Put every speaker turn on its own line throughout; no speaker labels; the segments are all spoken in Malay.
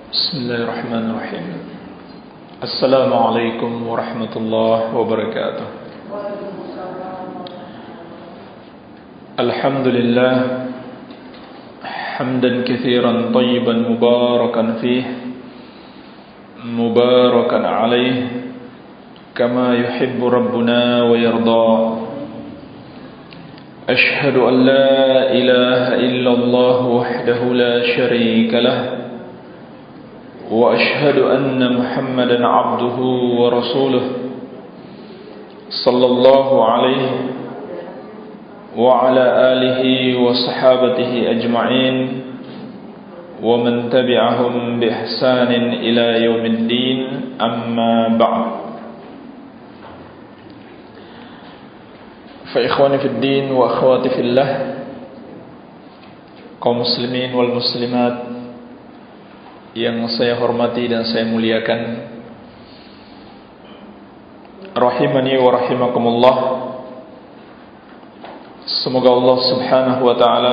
Bismillahirrahmanirrahim. Assalamualaikum warahmatullahi wabarakatuh. Alhamdulillah hamdan katsiran tayyiban mubarakan fih mubarakan alaih kama yuhibbu rabbuna wa yarda. Ashhadu an la ilaha illallah wahdahu la syarika lah وأشهد أن محمدا عبده ورسوله صلى الله عليه وعلى آله وصحابته أجمعين ومن تبعهم بإحسان إلى يوم الدين أما بعد فإخواني في الدين وأخواتي في الله kaum muslimin wal muslimat yang saya hormati dan saya muliakan, rahimani wa rahimakumullah. Semoga Allah subhanahu wa ta'ala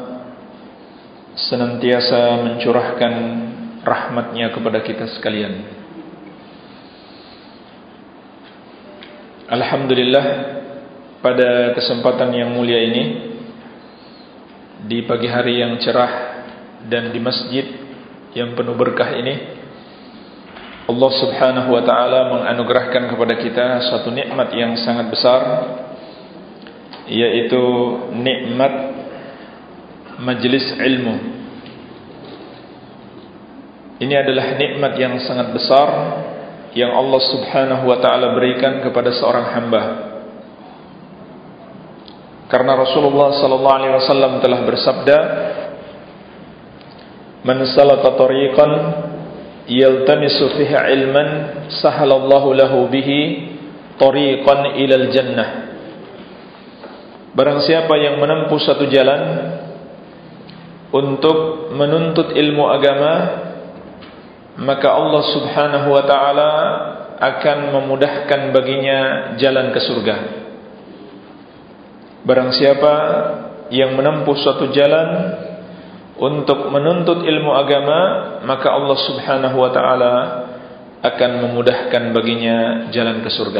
senantiasa mencurahkan rahmatnya kepada kita sekalian. Alhamdulillah, pada kesempatan yang mulia ini, di pagi hari yang cerah dan di masjid yang penuh berkah ini, Allah subhanahu wa ta'ala menganugerahkan kepada kita satu nikmat yang sangat besar, yaitu nikmat majlis ilmu. Ini adalah nikmat yang sangat besar yang Allah subhanahu wa ta'ala berikan kepada seorang hamba. Karena Rasulullah sallallahu alaihi wasallam telah bersabda, man salaka tariqan yaltamisu fihi ilman sahalallahu lahu bihi tariqan ilal jannah. Barang siapa yang menempuh satu jalan untuk menuntut ilmu agama, maka Allah subhanahu wa ta'ala akan memudahkan baginya jalan ke surga. Barang siapa yang menempuh suatu jalan untuk menuntut ilmu agama, maka Allah subhanahu wa ta'ala akan memudahkan baginya jalan ke surga.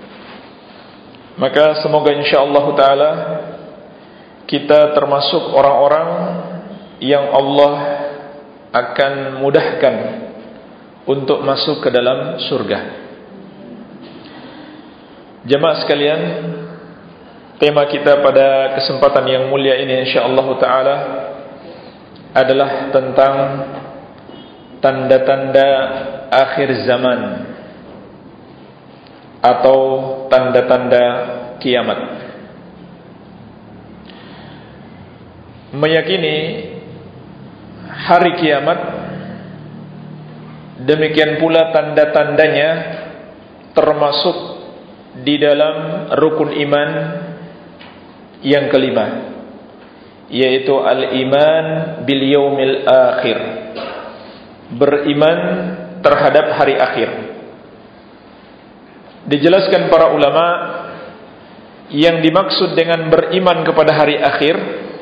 Maka semoga insyaAllah ta'ala kita termasuk orang-orang yang Allah akan mudahkan untuk masuk ke dalam surga. Jemaah sekalian, tema kita pada kesempatan yang mulia ini insyaAllah ta'ala adalah tentang tanda-tanda akhir zaman atau tanda-tanda kiamat. Meyakini hari kiamat, demikian pula tanda-tandanya termasuk di dalam rukun iman yang kelima, yaitu al-iman bil yaumil akhir, beriman terhadap hari akhir. Dijelaskan para ulama, yang dimaksud dengan beriman kepada hari akhir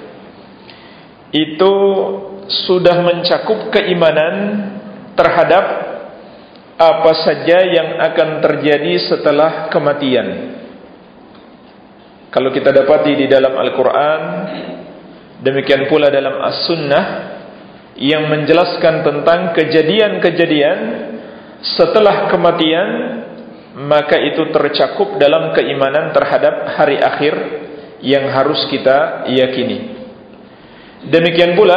itu sudah mencakup keimanan terhadap apa saja yang akan terjadi setelah kematian. Kalau kita dapati di dalam Al-Quran, demikian pula dalam As-Sunnah yang menjelaskan tentang kejadian-kejadian setelah kematian, maka itu tercakup dalam keimanan terhadap hari akhir yang harus kita yakini. Demikian pula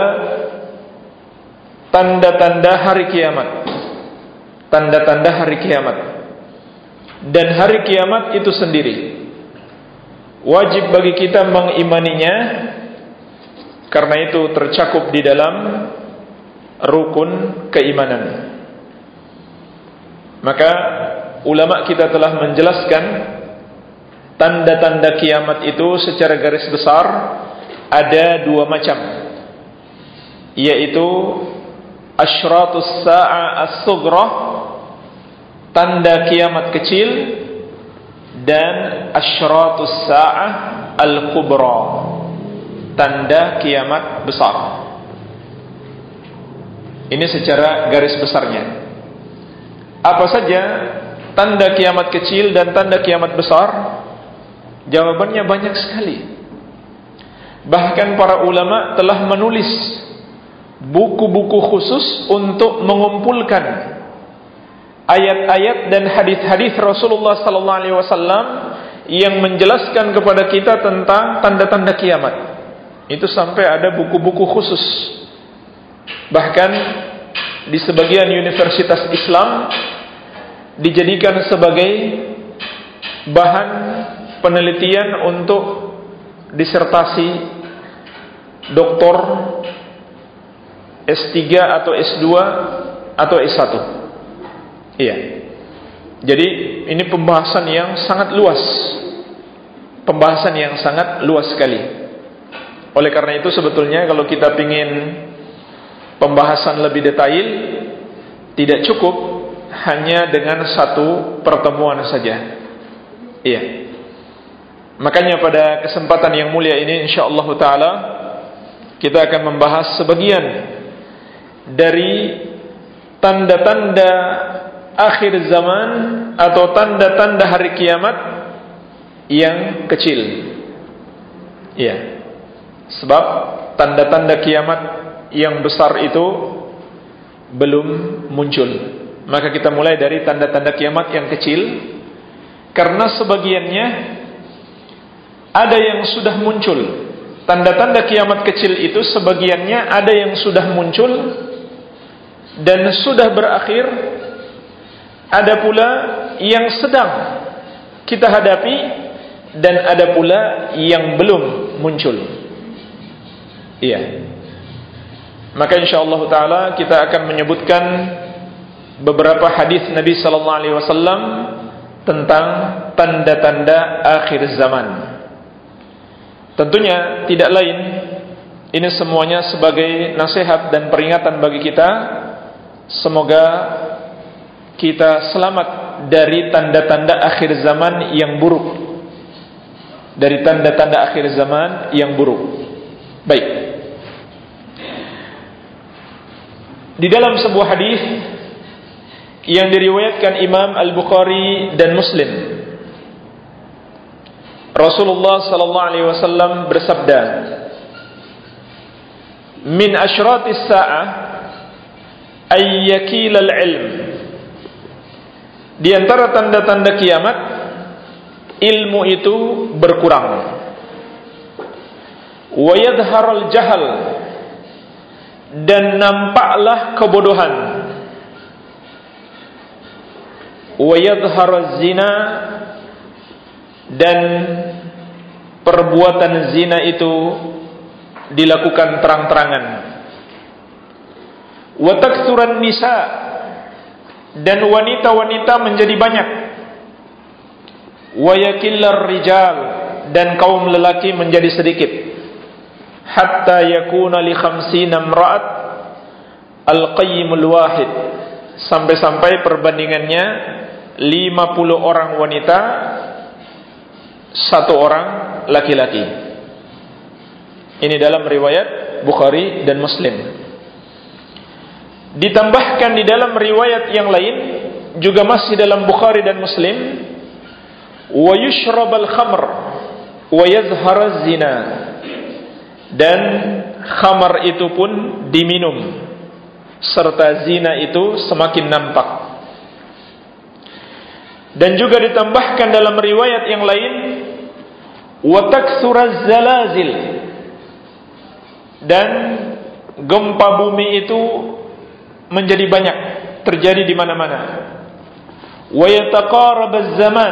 tanda-tanda hari kiamat, tanda-tanda hari kiamat. Dan hari kiamat itu sendiri wajib bagi kita mengimaninya, karena itu tercakup di dalam rukun keimanan. Maka ulama kita telah menjelaskan tanda-tanda kiamat itu secara garis besar ada dua macam, yaitu asyratus sa'ah as-sughra, tanda kiamat kecil, dan asyratus sa'ah al-kubra, tanda kiamat besar. Ini secara garis besarnya. Apa saja tanda kiamat kecil dan tanda kiamat besar? Jawabannya banyak sekali. Bahkan para ulama telah menulis buku-buku khusus untuk mengumpulkan ayat-ayat dan hadis-hadis Rasulullah sallallahu alaihi wasallam yang menjelaskan kepada kita tentang tanda-tanda kiamat. Itu sampai ada buku-buku khusus. Bahkan di sebagian universitas Islam dijadikan sebagai bahan penelitian untuk disertasi doktor S3 atau S2 atau S1. Iya. Jadi ini pembahasan yang sangat luas. Pembahasan yang sangat luas sekali. Oleh karena itu sebetulnya kalau kita ingin pembahasan lebih detail, tidak cukup hanya dengan satu pertemuan saja. Iya. Makanya pada kesempatan yang mulia ini insyaallah taala kita akan membahas sebagian dari tanda-tanda akhir zaman atau tanda-tanda hari kiamat yang kecil. Iya. Sebab tanda-tanda kiamat yang besar itu belum muncul. Maka kita mulai dari tanda-tanda kiamat yang kecil, karena sebagiannya ada yang sudah muncul. Tanda-tanda kiamat kecil itu sebagiannya ada yang sudah muncul dan sudah berakhir, ada pula yang sedang kita hadapi, dan ada pula yang belum muncul. Iya. Maka insyaallah taala kita akan menyebutkan beberapa hadis Nabi sallallahu alaihi wasallam tentang tanda-tanda akhir zaman. Tentunya tidak lain, ini semuanya sebagai nasihat dan peringatan bagi kita. Semoga kita selamat dari tanda-tanda akhir zaman yang buruk. Dari tanda-tanda akhir zaman yang buruk. Baik. Di dalam sebuah hadis yang diriwayatkan Imam Al-Bukhari dan Muslim, Rasulullah sallallahu alaihi wasallam bersabda, "Min asyratis sa'ah ay yakilal ilm." Di antara tanda-tanda kiamat, ilmu itu berkurang. Wa yadhharul jahal, dan nampaklah kebodohan. Wa yadhharuz zina, dan perbuatan zina itu dilakukan terang-terangan. Wa taktsuran nisa, dan wanita-wanita menjadi banyak. Wa yakillar rijal, dan kaum lelaki menjadi sedikit. Hatta yakuna li 50 imra'at al-qayyimul wahid, sampai-sampai perbandingannya 50 orang wanita, satu orang laki-laki. Ini dalam riwayat Bukhari dan Muslim. Ditambahkan di dalam riwayat yang lain juga masih dalam Bukhari dan Muslim, wa yushrabal khamr wa yazharuz zina, dan khamar itu pun diminum serta zina itu semakin nampak. Dan juga ditambahkan dalam riwayat yang lain, wa taktsuraz zalazil, dan gempa bumi itu menjadi banyak, terjadi di mana-mana. Wa yataqarabaz zaman,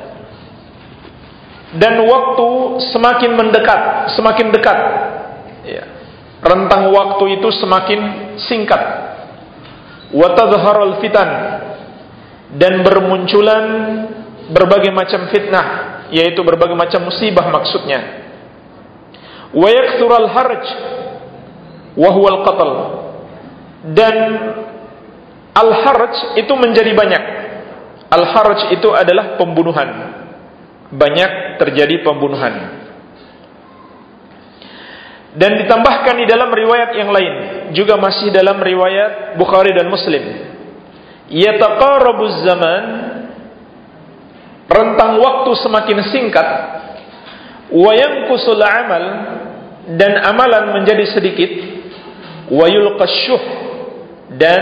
dan waktu semakin mendekat, semakin dekat. Ya. Rentang waktu itu semakin singkat. Wa tadhharul fitan, dan bermunculan berbagai macam fitnah, yaitu berbagai macam musibah maksudnya. Wa yakthural harj wa huwal qatl, dan al-harj itu menjadi banyak. Al-harj itu adalah pembunuhan. Banyak terjadi pembunuhan. Dan ditambahkan di dalam riwayat yang lain, juga masih dalam riwayat Bukhari dan Muslim. Yataqarabuz zaman, rentang waktu semakin singkat, wa yanqusul amal, dan amalan menjadi sedikit, wa yulqash syuh, dan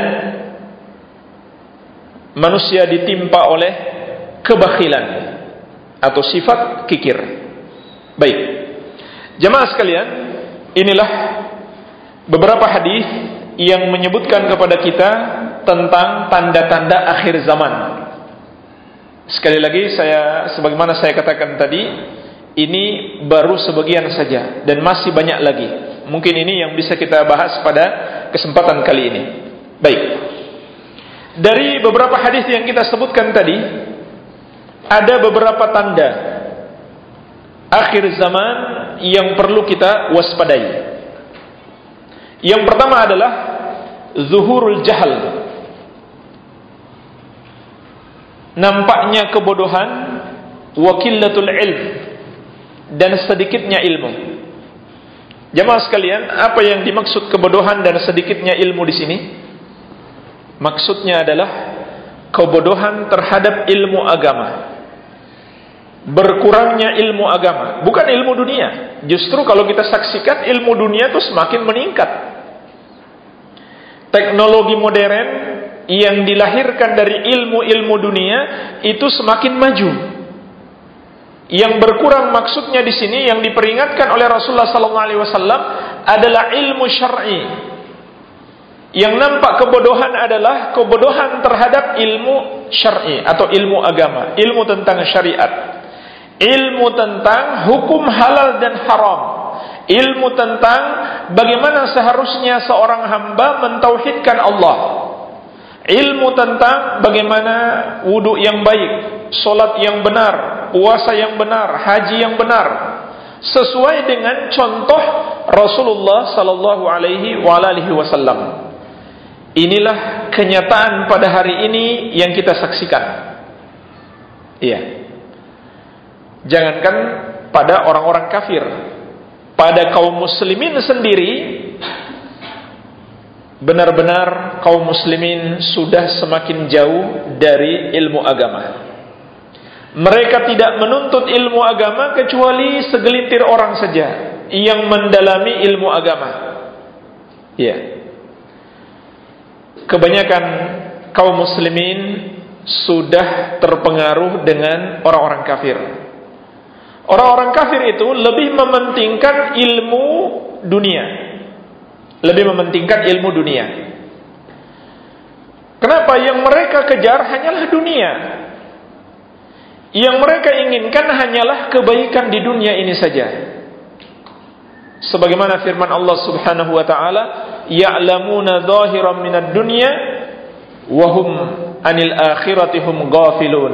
manusia ditimpa oleh kebakhilan atau sifat kikir. Baik, jemaah sekalian, inilah beberapa hadis yang menyebutkan kepada kita tentang tanda-tanda akhir zaman. Sekali lagi, sebagaimana saya katakan tadi, ini baru sebagian saja dan masih banyak lagi. Mungkin ini yang bisa kita bahas pada kesempatan kali ini. Baik, dari beberapa hadis yang kita sebutkan tadi, ada beberapa tanda akhir zaman yang perlu kita waspadai. Yang pertama adalah zuhurul jahal, nampaknya kebodohan, wa qillatul ilm, dan sedikitnya ilmu. Jemaah sekalian, apa yang dimaksud kebodohan dan sedikitnya ilmu di sini? Maksudnya adalah kebodohan terhadap ilmu agama, berkurangnya ilmu agama, bukan ilmu dunia. Justru kalau kita saksikan, ilmu dunia itu semakin meningkat. Teknologi modern yang dilahirkan dari ilmu-ilmu dunia itu semakin maju. Yang berkurang maksudnya di sini, yang diperingatkan oleh Rasulullah SAW adalah ilmu syar'i. Yang nampak kebodohan adalah kebodohan terhadap ilmu syar'i atau ilmu agama, ilmu tentang syariat, ilmu tentang hukum halal dan haram, ilmu tentang bagaimana seharusnya seorang hamba mentauhidkan Allah, ilmu tentang bagaimana wudu yang baik, solat yang benar, puasa yang benar, haji yang benar, sesuai dengan contoh Rasulullah sallallahu alaihi wasallam. Inilah kenyataan pada hari ini yang kita saksikan. Iya. Jangankan pada orang-orang kafir, pada kaum muslimin sendiri, benar-benar kaum muslimin sudah semakin jauh dari ilmu agama. Mereka tidak menuntut ilmu agama kecuali segelintir orang saja yang mendalami ilmu agama. Ya. Kebanyakan kaum muslimin sudah terpengaruh dengan orang-orang kafir. Orang-orang kafir itu lebih mementingkan ilmu dunia, lebih mementingkan ilmu dunia. Kenapa? Yang mereka kejar hanyalah dunia. Yang mereka inginkan hanyalah kebaikan di dunia ini saja. Sebagaimana firman Allah Subhanahu wa taala, ya'lamuna zahiran minad dunya wa hum 'anil akhirati hum ghafilun.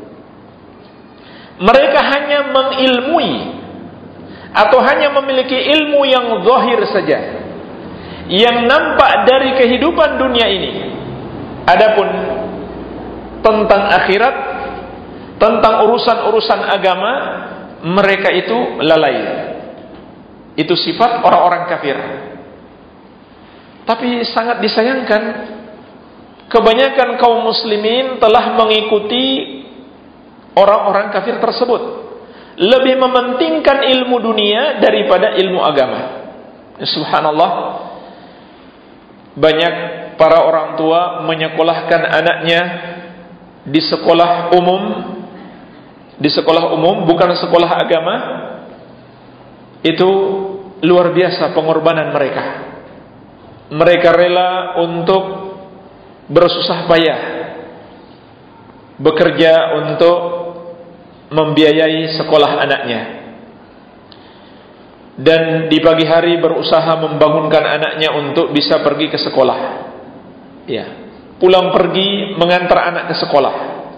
Mereka hanya mengilmui atau hanya memiliki ilmu yang zahir saja, yang nampak dari kehidupan dunia ini. Adapun tentang akhirat, tentang urusan-urusan agama, mereka itu lalai. Itu sifat orang-orang kafir. Tapi sangat disayangkan, kebanyakan kaum muslimin telah mengikuti orang-orang kafir tersebut, lebih mementingkan ilmu dunia daripada ilmu agama. Subhanallah, banyak para orang tua menyekolahkan anaknya di sekolah umum, bukan sekolah agama. Itu luar biasa pengorbanan mereka. Mereka rela untuk bersusah payah, bekerja untuk membiayai sekolah anaknya, dan di pagi hari berusaha membangunkan anaknya untuk bisa pergi ke sekolah. Ya, pulang pergi mengantar anak ke sekolah.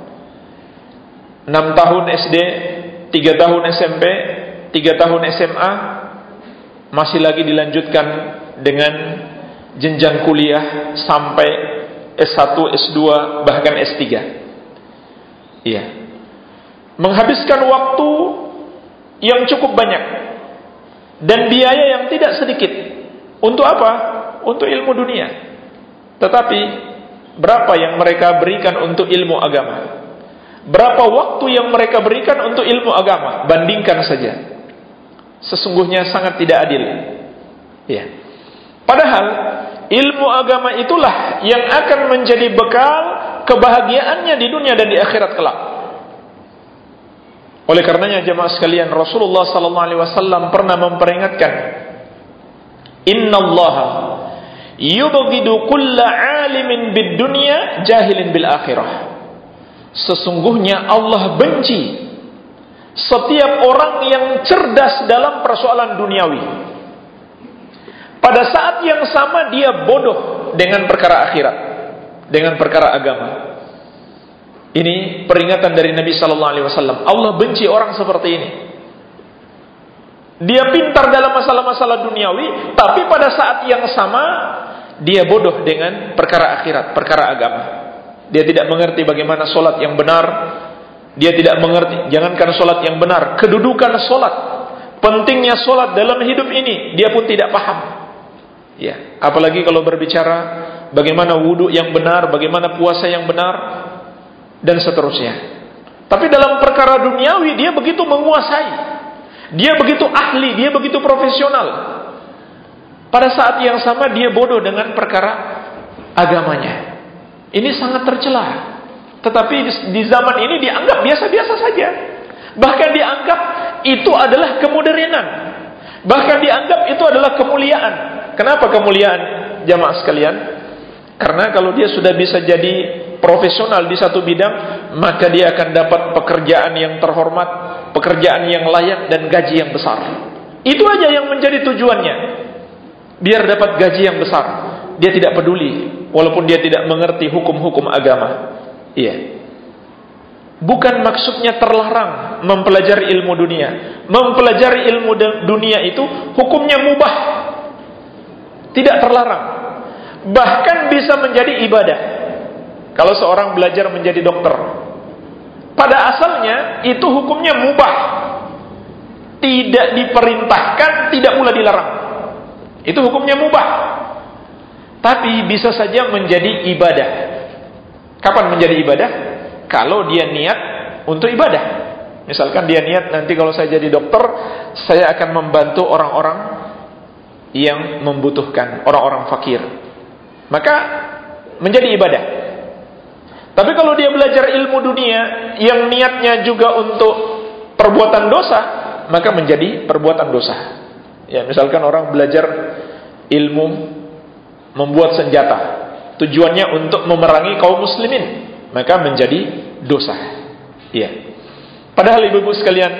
6 tahun SD, 3 tahun SMP, 3 tahun SMA, masih lagi dilanjutkan dengan jenjang kuliah sampai S1, S2, bahkan S3. Iya. Menghabiskan waktu yang cukup banyak dan biaya yang tidak sedikit. Untuk apa? untuk ilmu dunia. Tetapi berapa yang mereka berikan untuk ilmu agama? Berapa waktu yang mereka berikan untuk ilmu agama? Bandingkan saja. Sesungguhnya sangat tidak adil. Ya. Padahal ilmu agama itulah yang akan menjadi bekal kebahagiaannya di dunia dan di akhirat kelak. Oleh karenanya jemaah sekalian, Rasulullah sallallahu alaihi wasallam pernah memperingatkan, "Innallaha yubghidu kulla 'alimin bid dunya jahilin bil akhirah." Sesungguhnya Allah benci setiap orang yang cerdas dalam persoalan duniawi, pada saat yang sama dia bodoh dengan perkara akhirat, dengan perkara agama. Ini peringatan dari Nabi sallallahu alaihi wasallam. Allah benci orang seperti ini. Dia pintar dalam masalah-masalah duniawi, tapi pada saat yang sama dia bodoh dengan perkara akhirat, perkara agama. Dia tidak mengerti bagaimana solat yang benar. Dia tidak mengerti, jangankan solat yang benar, kedudukan solat, pentingnya solat dalam hidup ini, dia pun tidak paham. Ya, apalagi kalau berbicara bagaimana wudu yang benar, bagaimana puasa yang benar, dan seterusnya. Tapi dalam perkara duniawi dia begitu menguasai, dia begitu ahli, dia begitu profesional. Pada saat yang sama dia bodoh dengan perkara agamanya. Ini sangat tercela. Tetapi di zaman ini dianggap biasa-biasa saja. Bahkan dianggap itu adalah kemodernan. Bahkan dianggap itu adalah kemuliaan. Kenapa kemuliaan, jamaah sekalian? Karena kalau dia sudah bisa jadi profesional di satu bidang, maka dia akan dapat pekerjaan yang terhormat, pekerjaan yang layak, dan gaji yang besar. Itu aja yang menjadi tujuannya. Biar dapat gaji yang besar. Dia tidak peduli, walaupun dia tidak mengerti hukum-hukum agama. Iya. Bukan maksudnya terlarang mempelajari ilmu dunia. Mempelajari ilmu dunia itu hukumnya mubah, tidak terlarang. Bahkan bisa menjadi ibadah. Kalau seorang belajar menjadi dokter, pada asalnya itu hukumnya mubah, tidak diperintahkan, tidak pula dilarang. Itu hukumnya mubah. Tapi bisa saja menjadi ibadah. Kapan menjadi ibadah? Kalau dia niat untuk ibadah. Misalkan dia niat, nanti kalau saya jadi dokter, saya akan membantu orang-orang yang membutuhkan, orang-orang fakir. Maka menjadi ibadah. Tapi kalau dia belajar ilmu dunia yang niatnya juga untuk perbuatan dosa, maka menjadi perbuatan dosa. Ya, misalkan orang belajar ilmu membuat senjata, tujuannya untuk memerangi kaum muslimin, maka menjadi dosa. Ya. Padahal ibu-ibu sekalian,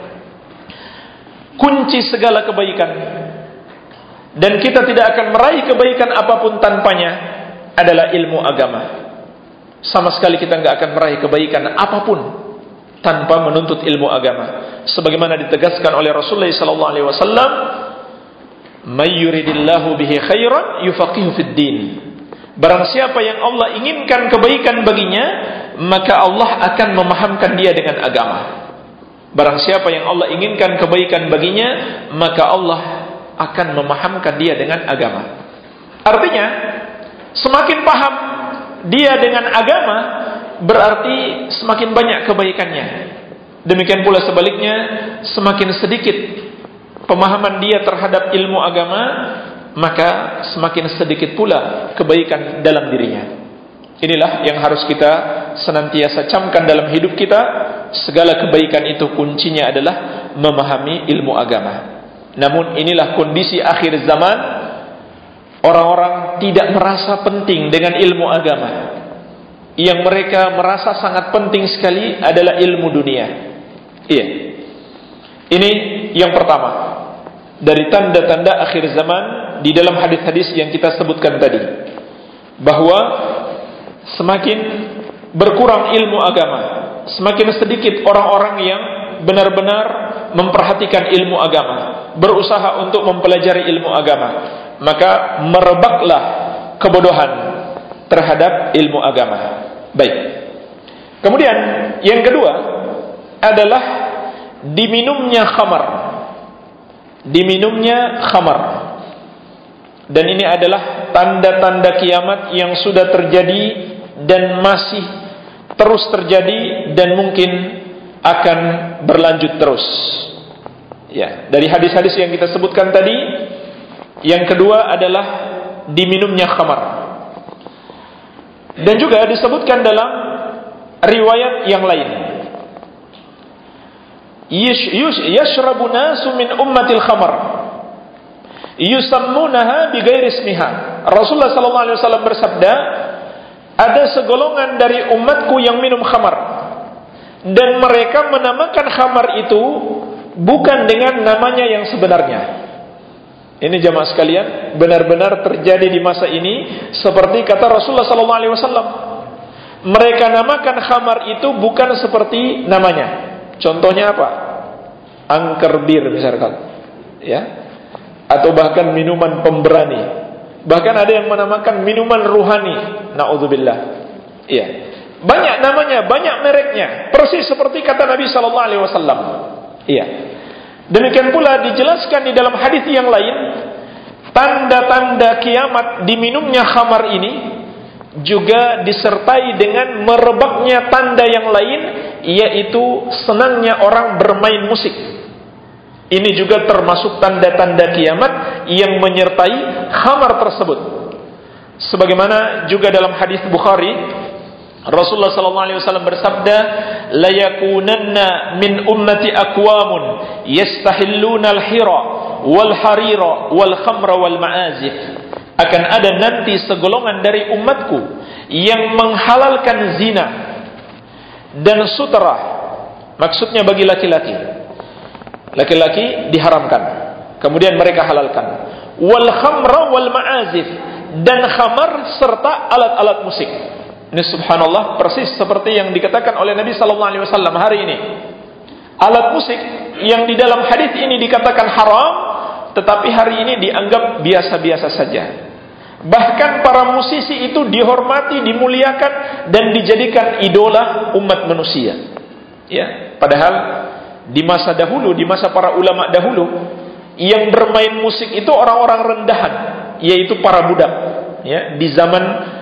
kunci segala kebaikan, dan kita tidak akan meraih kebaikan apapun tanpanya, adalah ilmu agama. Sama sekali kita tidak akan meraih kebaikan apapun tanpa menuntut ilmu agama. Sebagaimana ditegaskan oleh Rasulullah SAW, "May yuridillahu bihi khairan yufaqihu fid din." Barang siapa yang Allah inginkan kebaikan baginya, maka Allah akan memahamkan dia dengan agama. Barang siapa yang Allah inginkan kebaikan baginya, maka Allah akan memahamkan dia dengan agama. Artinya, semakin paham dia dengan agama, berarti semakin banyak kebaikannya. Demikian pula sebaliknya, semakin sedikit pemahaman dia terhadap ilmu agama, maka semakin sedikit pula kebaikan dalam dirinya. Inilah yang harus kita senantiasa camkan dalam hidup kita. Segala kebaikan itu kuncinya adalah memahami ilmu agama. Namun inilah kondisi akhir zaman. Orang-orang tidak merasa penting dengan ilmu agama. Yang mereka merasa sangat penting sekali adalah ilmu dunia. Iya. Ini yang pertama dari tanda-tanda akhir zaman di dalam hadis-hadis yang kita sebutkan tadi, bahwa semakin berkurang ilmu agama, semakin sedikit orang-orang yang benar-benar memperhatikan ilmu agama, berusaha untuk mempelajari ilmu agama, maka merebaklah kebodohan terhadap ilmu agama. Baik. Kemudian yang kedua adalah diminumnya khamar. Diminumnya khamar. Dan ini adalah tanda-tanda kiamat yang sudah terjadi dan masih terus terjadi dan mungkin akan berlanjut terus. Ya, dari hadis-hadis yang kita sebutkan tadi, yang kedua adalah diminumnya khamar. Dan juga disebutkan dalam riwayat yang lain, yashrabu nasu min ummatil khamar yusammunaha bighairi ismiha. Rasulullah sallallahu alaihi wasallam bersabda, ada segolongan dari umatku yang minum khamar, dan mereka menamakan khamar itu bukan dengan namanya yang sebenarnya. Ini jamaah sekalian, benar-benar terjadi di masa ini seperti kata Rasulullah sallallahu alaihi wasallam. Mereka namakan khamar itu bukan seperti namanya. Contohnya apa? Angker bir misalkan, ya, atau bahkan minuman pemberani. Bahkan ada yang menamakan minuman ruhani. Na'udzubillah. Iya. Banyak namanya, banyak mereknya. Persis seperti kata Nabi sallallahu alaihi wasallam. Iya. Demikian pula dijelaskan di dalam hadis yang lain, tanda-tanda kiamat diminumnya khamar ini juga disertai dengan merebaknya tanda yang lain, yaitu senangnya orang bermain musik. Ini juga termasuk tanda-tanda kiamat yang menyertai khamar tersebut. Sebagaimana juga dalam hadis Bukhari, Rasulullah sallallahu alaihi wasallam bersabda, la yakunanna min ummati aqwamun yastahilluna al-hira wal harira wal khamra wal ma'azif. Akan ada nanti segolongan dari umatku yang menghalalkan zina dan sutera. Maksudnya bagi laki-laki. Laki-laki diharamkan, kemudian mereka halalkan. Wal khamra wal ma'azif, dan khamar serta alat-alat musik. Ini subhanallah persis seperti yang dikatakan oleh Nabi sallallahu alaihi wasallam hari ini. Alat musik yang di dalam hadis ini dikatakan haram, tetapi hari ini dianggap biasa-biasa saja. Bahkan para musisi itu dihormati, dimuliakan dan dijadikan idola umat manusia. Ya, padahal di masa dahulu, di masa para ulama dahulu, yang bermain musik itu orang-orang rendahan, yaitu para budak. Ya, di zaman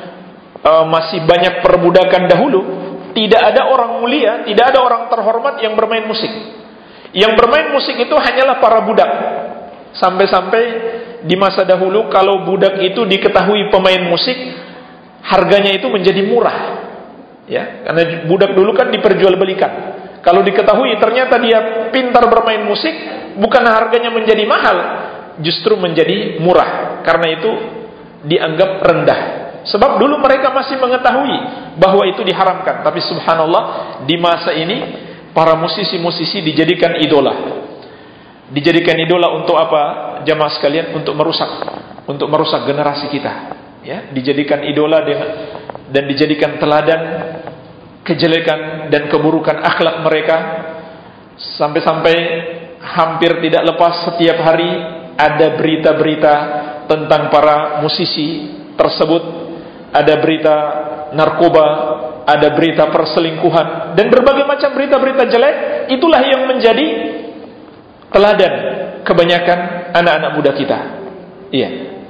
masih banyak perbudakan dahulu, tidak ada orang mulia, tidak ada orang terhormat yang bermain musik. Yang bermain musik itu hanyalah para budak. Sampai-sampai di masa dahulu kalau budak itu diketahui pemain musik, harganya itu menjadi murah. Ya, karena budak dulu kan diperjualbelikan. Kalau diketahui ternyata dia pintar bermain musik, bukan harganya menjadi mahal, justru menjadi murah. Karena itu dianggap rendah. Sebab dulu mereka masih mengetahui bahwa itu diharamkan. Tapi subhanallah, di masa ini para musisi-musisi dijadikan idola. Dijadikan idola untuk apa? Jamaah sekalian, untuk merusak generasi kita. Ya, dijadikan idola dan dijadikan teladan kejelekan dan keburukan akhlak mereka. Sampai-sampai hampir tidak lepas setiap hari ada berita-berita tentang para musisi tersebut. Ada berita narkoba, ada berita perselingkuhan, dan berbagai macam berita-berita jelek. Itulah yang menjadi teladan kebanyakan anak-anak muda kita. Iya.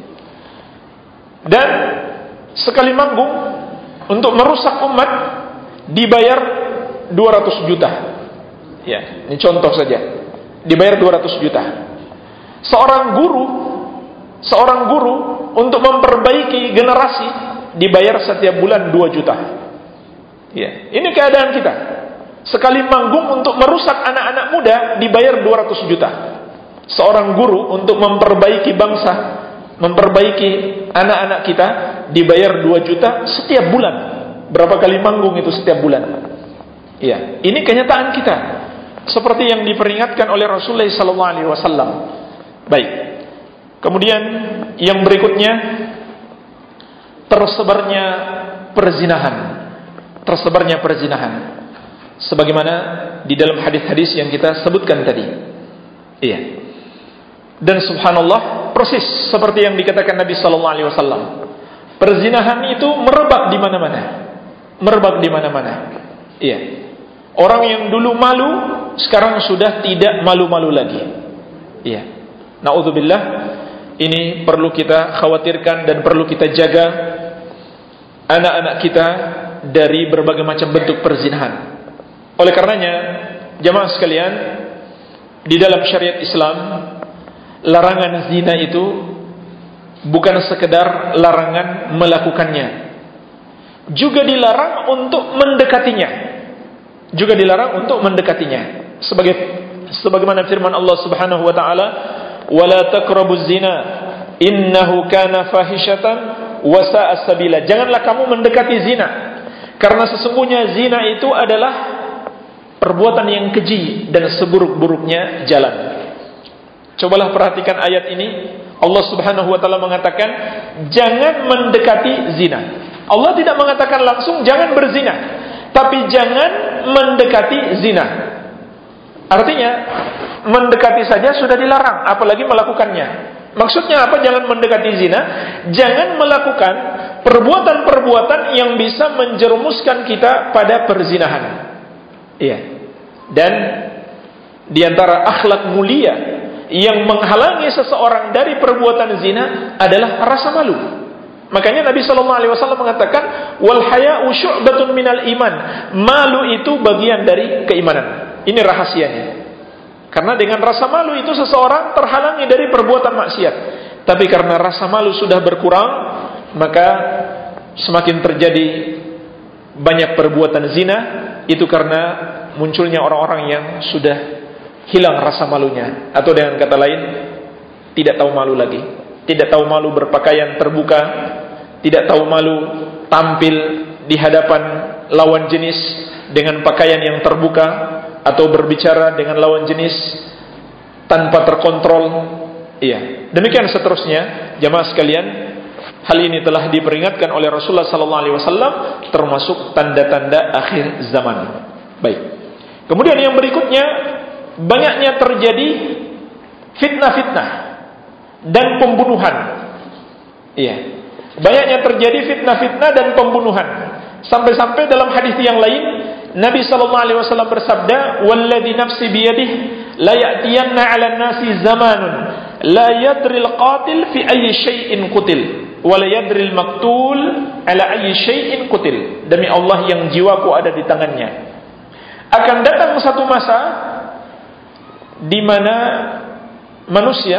Dan sekali manggung untuk merusak umat dibayar 200 juta. Ya, ini contoh saja. Dibayar 200 juta. Seorang guru untuk memperbaiki generasi dibayar setiap bulan 2 juta. Ya, ini keadaan kita. Sekali manggung untuk merusak anak-anak muda dibayar 200 juta. Seorang guru untuk memperbaiki bangsa, memperbaiki anak-anak kita dibayar 2 juta setiap bulan. Berapa kali manggung itu setiap bulan? Ya, ini kenyataan kita. Seperti yang diperingatkan oleh Rasulullah sallallahu alaihi wasallam. Baik. Kemudian yang berikutnya, tersebarnya perzinahan. Sebagaimana di dalam hadis-hadis yang kita sebutkan tadi. Iya. Dan subhanallah, persis seperti yang dikatakan Nabi sallallahu alaihi wasallam. Perzinahan itu merebak di mana-mana. Iya. Orang yang dulu malu sekarang sudah tidak malu-malu lagi. Iya. Na'udzubillah, ini perlu kita khawatirkan dan perlu kita jaga anak-anak kita dari berbagai macam bentuk perzinahan. Oleh karenanya, jamaah sekalian, di dalam syariat Islam, larangan zina itu bukan sekedar larangan melakukannya, juga dilarang untuk mendekatinya. Juga dilarang untuk mendekatinya. Sebagaimana firman Allah Subhanahu wa taala, "Wala taqrabuz zina, innahu kana fahishatan wa sa'a sabila." Janganlah kamu mendekati zina, karena sesungguhnya zina itu adalah perbuatan yang keji dan seburuk-buruknya jalan. Cobalah perhatikan ayat ini. Allah Subhanahu wa taala mengatakan, jangan mendekati zina. Allah tidak mengatakan langsung jangan berzina, tapi jangan mendekati zina. Artinya, mendekati saja sudah dilarang, apalagi melakukannya. Maksudnya apa? Jangan mendekati zina, jangan melakukan perbuatan-perbuatan yang bisa menjerumuskan kita pada perzinahan. Iya. Dan di antara akhlak mulia yang menghalangi seseorang dari perbuatan zina adalah rasa malu. Makanya Nabi SAW mengatakan, wal haya'u syu'batun minal iman. Malu itu bagian dari keimanan. Ini rahasianya. Karena dengan rasa malu itu seseorang terhalangi dari perbuatan maksiat. Tapi karena rasa malu sudah berkurang, maka semakin terjadi banyak perbuatan zina. Itu karena munculnya orang-orang yang sudah hilang rasa malunya. Atau dengan kata lain, tidak tahu malu lagi. Tidak tahu malu berpakaian terbuka, tidak tahu malu tampil di hadapan lawan jenis dengan pakaian yang terbuka, atau berbicara dengan lawan jenis tanpa terkontrol. Iya, demikian seterusnya. Jamaah sekalian, hal ini telah diperingatkan oleh Rasulullah SAW, termasuk tanda-tanda akhir zaman. Baik. Kemudian yang berikutnya, banyaknya terjadi fitnah-fitnah dan pembunuhan. Iya, banyaknya terjadi fitnah-fitnah dan pembunuhan. Sampai-sampai dalam hadis yang lain, Nabi SAW bersabda, "Walladzi nafsi biyadihi la ya'tiyanna 'alan nasi zamanun la yadril qatil fi ayyi syai'in qutil wa la yadril maqtul 'ala ayyi syai'in qutil." Demi Allah yang jiwaku ada di tangannya, akan datang satu masa di mana manusia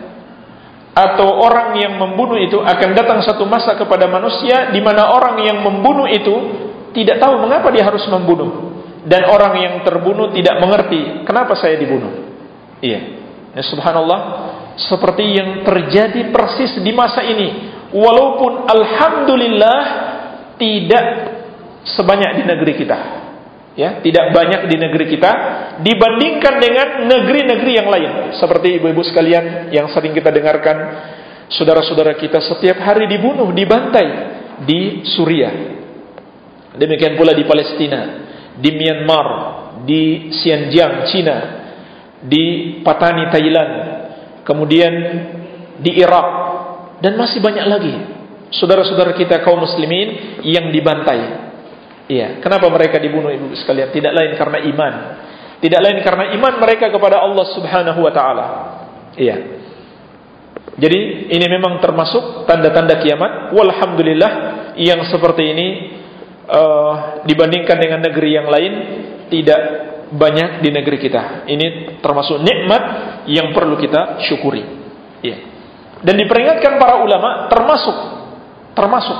atau orang yang membunuh itu, akan datang satu masa kepada manusia di mana orang yang membunuh itu tidak tahu mengapa dia harus membunuh, dan orang yang terbunuh tidak mengerti kenapa saya dibunuh. Iya, ya, subhanallah, seperti yang terjadi persis di masa ini. Walaupun alhamdulillah tidak sebanyak di negeri kita, ya, tidak banyak di negeri kita dibandingkan dengan negeri-negeri yang lain. Seperti ibu-ibu sekalian yang sering kita dengarkan, saudara-saudara kita setiap hari dibunuh, dibantai di Suriah. Demikian pula di Palestina, di Myanmar, di Xinjiang, China, di Patani, Thailand, kemudian di Irak, dan masih banyak lagi saudara-saudara kita kaum muslimin yang dibantai. Iya, kenapa mereka dibunuh ibu sekalian? Tidak lain karena iman. Tidak lain karena iman mereka kepada Allah Subhanahu wa taala. Iya. Jadi ini memang termasuk tanda-tanda kiamat. Walhamdulillah yang seperti ini dibandingkan dengan negeri yang lain tidak banyak di negeri kita. Ini termasuk nikmat yang perlu kita syukuri. Iya. Dan diperingatkan para ulama, termasuk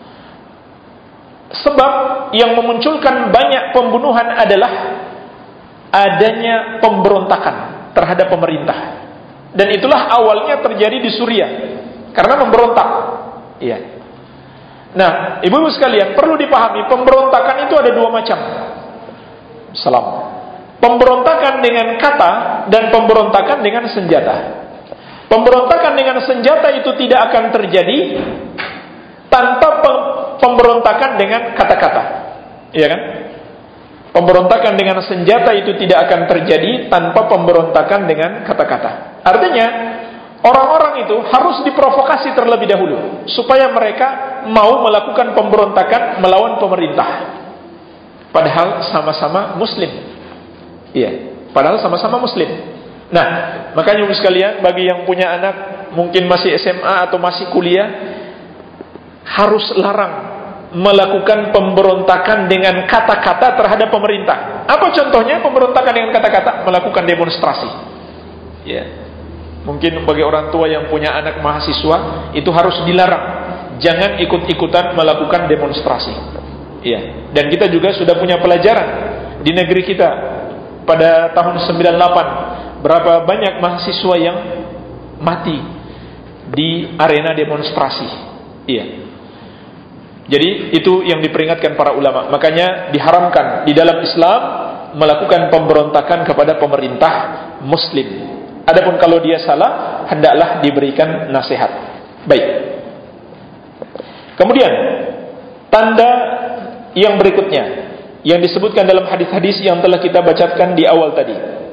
sebab yang memunculkan banyak pembunuhan adalah adanya pemberontakan terhadap pemerintah. Dan itulah awalnya terjadi di Suriah karena memberontak. Iya. Nah, ibu-ibu sekalian, perlu dipahami, pemberontakan itu ada dua macam. Salam. Pemberontakan dengan kata dan pemberontakan dengan senjata. Pemberontakan dengan senjata itu tidak akan terjadi tanpa pemberontakan dengan kata-kata. Iya kan? Pemberontakan dengan senjata itu tidak akan terjadi tanpa pemberontakan dengan kata-kata. Artinya, orang-orang itu harus diprovokasi terlebih dahulu supaya mereka mau melakukan pemberontakan melawan pemerintah. Padahal sama-sama muslim. Iya, padahal sama-sama muslim. Nah, makanya ibu sekalian, bagi yang punya anak mungkin masih SMA atau masih kuliah, harus larang melakukan pemberontakan dengan kata-kata terhadap pemerintah. Apa contohnya pemberontakan dengan kata-kata? Melakukan demonstrasi. Ya. Mungkin bagi orang tua yang punya anak mahasiswa, itu harus dilarang. Jangan ikut-ikutan melakukan demonstrasi. Ya. Dan kita juga sudah punya pelajaran di negeri kita pada tahun 98, berapa banyak mahasiswa yang mati di arena demonstrasi. Iya. Jadi itu yang diperingatkan para ulama. Makanya diharamkan di dalam Islam melakukan pemberontakan kepada pemerintah muslim. Adapun kalau dia salah, hendaklah diberikan nasihat. Baik. Kemudian tanda yang berikutnya yang disebutkan dalam hadis-hadis yang telah kita bacakan di awal tadi.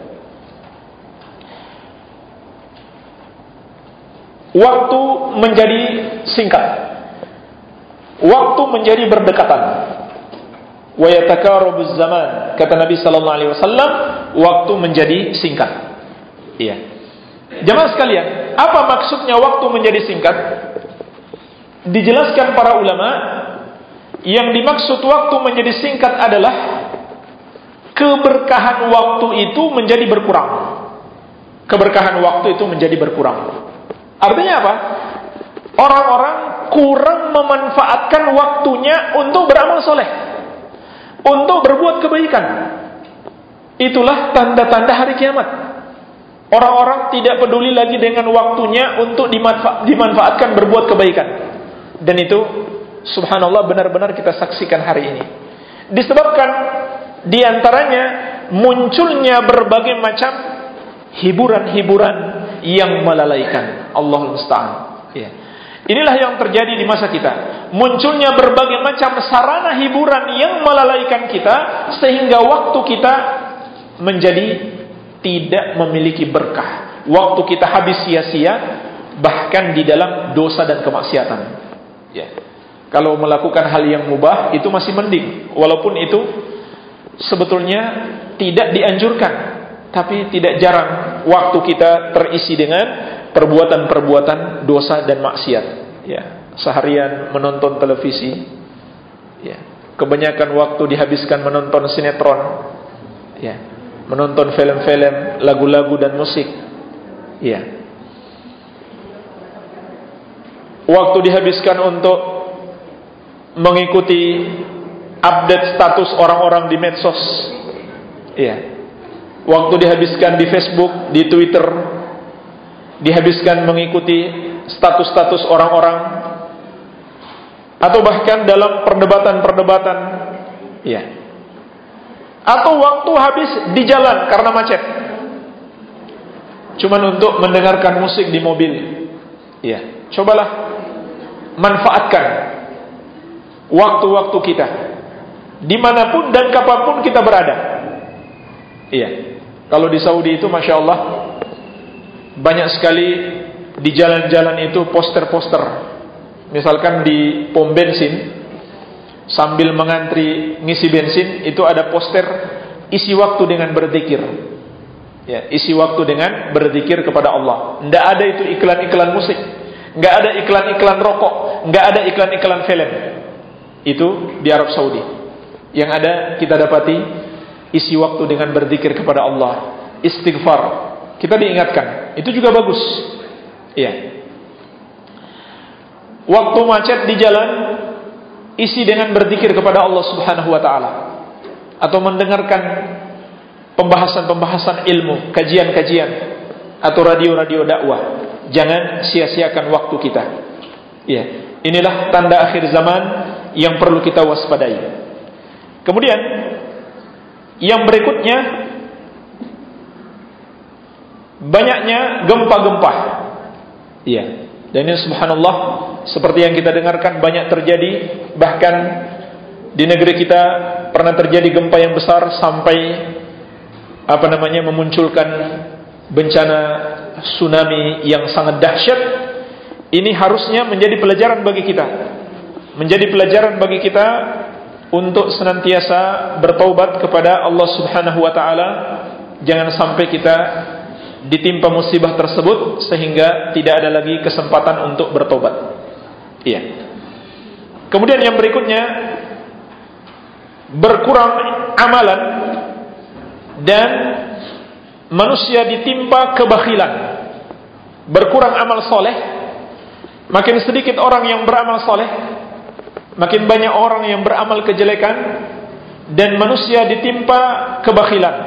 Waktu menjadi singkat. Waktu menjadi berdekatan. Wa yatakarabuz zaman, kata Nabi sallallahu alaihi wasallam, waktu menjadi singkat. Iya. Jemaah sekalian, apa maksudnya waktu menjadi singkat? Dijelaskan para ulama, yang dimaksud waktu menjadi singkat adalah keberkahan waktu itu menjadi berkurang. Keberkahan waktu itu menjadi berkurang. Artinya apa? Orang-orang kurang memanfaatkan waktunya untuk beramal soleh, untuk berbuat kebaikan. Itulah tanda-tanda hari kiamat. Orang-orang tidak peduli lagi dengan waktunya untuk dimanfaatkan berbuat kebaikan. Dan itu subhanallah benar-benar kita saksikan hari ini. Disebabkan diantaranya munculnya berbagai macam hiburan-hiburan yang melalaikan. Allahul musta'an. Ya. Inilah yang terjadi di masa kita. Munculnya berbagai macam sarana hiburan yang melalaikan kita, sehingga waktu kita menjadi tidak memiliki berkah. Waktu kita habis sia-sia, bahkan di dalam dosa dan kemaksiatan. Ya. Kalau melakukan hal yang mubah, itu masih mending. Walaupun itu sebetulnya tidak dianjurkan, tapi tidak jarang waktu kita terisi dengan perbuatan-perbuatan dosa dan maksiat. Ya, seharian menonton televisi. Ya, kebanyakan waktu dihabiskan menonton sinetron. Ya, menonton film-film, lagu-lagu dan musik. Ya. Waktu dihabiskan untuk mengikuti update status orang-orang di medsos. Ya. Waktu dihabiskan di Facebook, di Twitter, dihabiskan mengikuti status-status orang-orang, atau bahkan dalam perdebatan-perdebatan, ya. Atau waktu habis di jalan karena macet, cuman untuk mendengarkan musik di mobil. Ya, cobalah manfaatkan waktu-waktu kita dimanapun dan kapanpun kita berada. Iya. Kalau di Saudi itu Masya Allah, banyak sekali di jalan-jalan itu poster-poster. Misalkan di pom bensin, sambil mengantri ngisi bensin, itu ada poster isi waktu dengan berzikir. Ya, isi waktu dengan berzikir kepada Allah. Tidak ada itu iklan-iklan musik, nggak ada iklan-iklan rokok, nggak ada iklan-iklan film. Itu di Arab Saudi. Yang ada kita dapati isi waktu dengan berzikir kepada Allah, istighfar. Kita diingatkan, itu juga bagus. Iya. Waktu macet di jalan, isi dengan berzikir kepada Allah Subhanahu wa taala, atau mendengarkan pembahasan-pembahasan ilmu, kajian-kajian, atau radio-radio dakwah. Jangan sia-siakan waktu kita. Iya. Inilah tanda akhir zaman yang perlu kita waspadai. Kemudian yang berikutnya, banyaknya gempa-gempa. Iya. Dan ini subhanallah, seperti yang kita dengarkan banyak terjadi. Bahkan di negeri kita pernah terjadi gempa yang besar sampai memunculkan bencana tsunami yang sangat dahsyat. Ini harusnya menjadi pelajaran bagi kita. Menjadi pelajaran bagi kita untuk senantiasa bertaubat kepada Allah Subhanahu wa taala. Jangan sampai kita ditimpa musibah tersebut sehingga tidak ada lagi kesempatan untuk bertobat. Iya. Kemudian yang berikutnya, berkurang amalan dan manusia ditimpa kebakhilan. Berkurang amal soleh, makin sedikit orang yang beramal soleh, makin banyak orang yang beramal kejelekan, dan manusia ditimpa kebakhilan.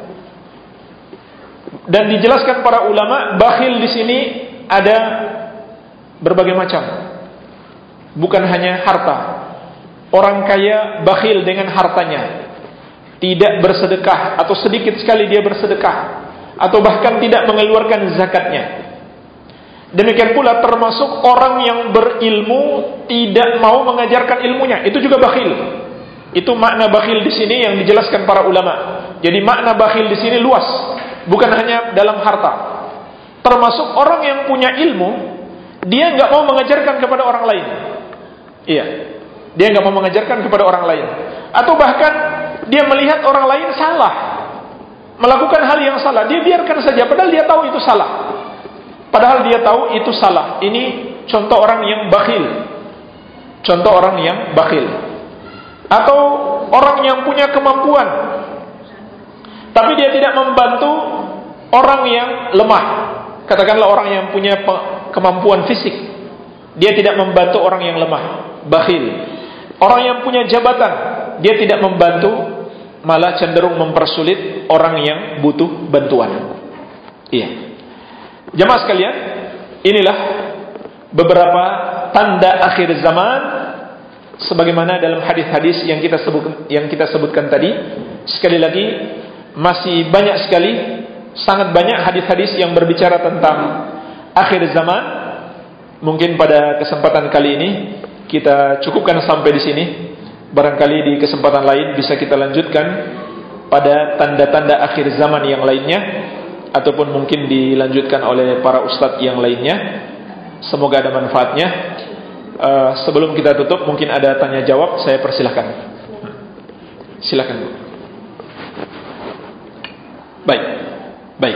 Dan dijelaskan para ulama, bakhil di sini ada berbagai macam, bukan hanya harta. Orang kaya bakhil dengan hartanya, tidak bersedekah atau sedikit sekali dia bersedekah, atau bahkan tidak mengeluarkan zakatnya. Demikian pula termasuk orang yang berilmu tidak mau mengajarkan ilmunya, itu juga bakhil. Itu makna bakhil di sini yang dijelaskan para ulama. Jadi makna bakhil di sini luas, bukan hanya dalam harta. Termasuk orang yang punya ilmu, dia nggak mau mengajarkan kepada orang lain. Iya, dia nggak mau mengajarkan kepada orang lain, atau bahkan dia melihat orang lain salah, melakukan hal yang salah, dia biarkan saja, padahal dia tahu itu salah. Padahal dia tahu itu salah. Ini contoh orang yang bakhil. Contoh orang yang bakhil. Atau orang yang punya kemampuan, tapi dia tidak membantu orang yang lemah. Katakanlah orang yang punya kemampuan fisik, dia tidak membantu orang yang lemah, bakhil. Orang yang punya jabatan, dia tidak membantu, malah cenderung mempersulit orang yang butuh bantuan. Iya. Jemaah sekalian, inilah beberapa tanda akhir zaman, sebagaimana dalam hadis-hadis yang kita sebutkan tadi. Sekali lagi, masih banyak sekali, sangat banyak hadis-hadis yang berbicara tentang akhir zaman. Mungkin pada kesempatan kali ini kita cukupkan sampai di sini. Barangkali di kesempatan lain bisa kita lanjutkan pada tanda-tanda akhir zaman yang lainnya, ataupun mungkin dilanjutkan oleh para ustadz yang lainnya. Semoga ada manfaatnya. Sebelum kita tutup, mungkin ada tanya jawab, saya persilahkan. Silakan, Bu. Baik.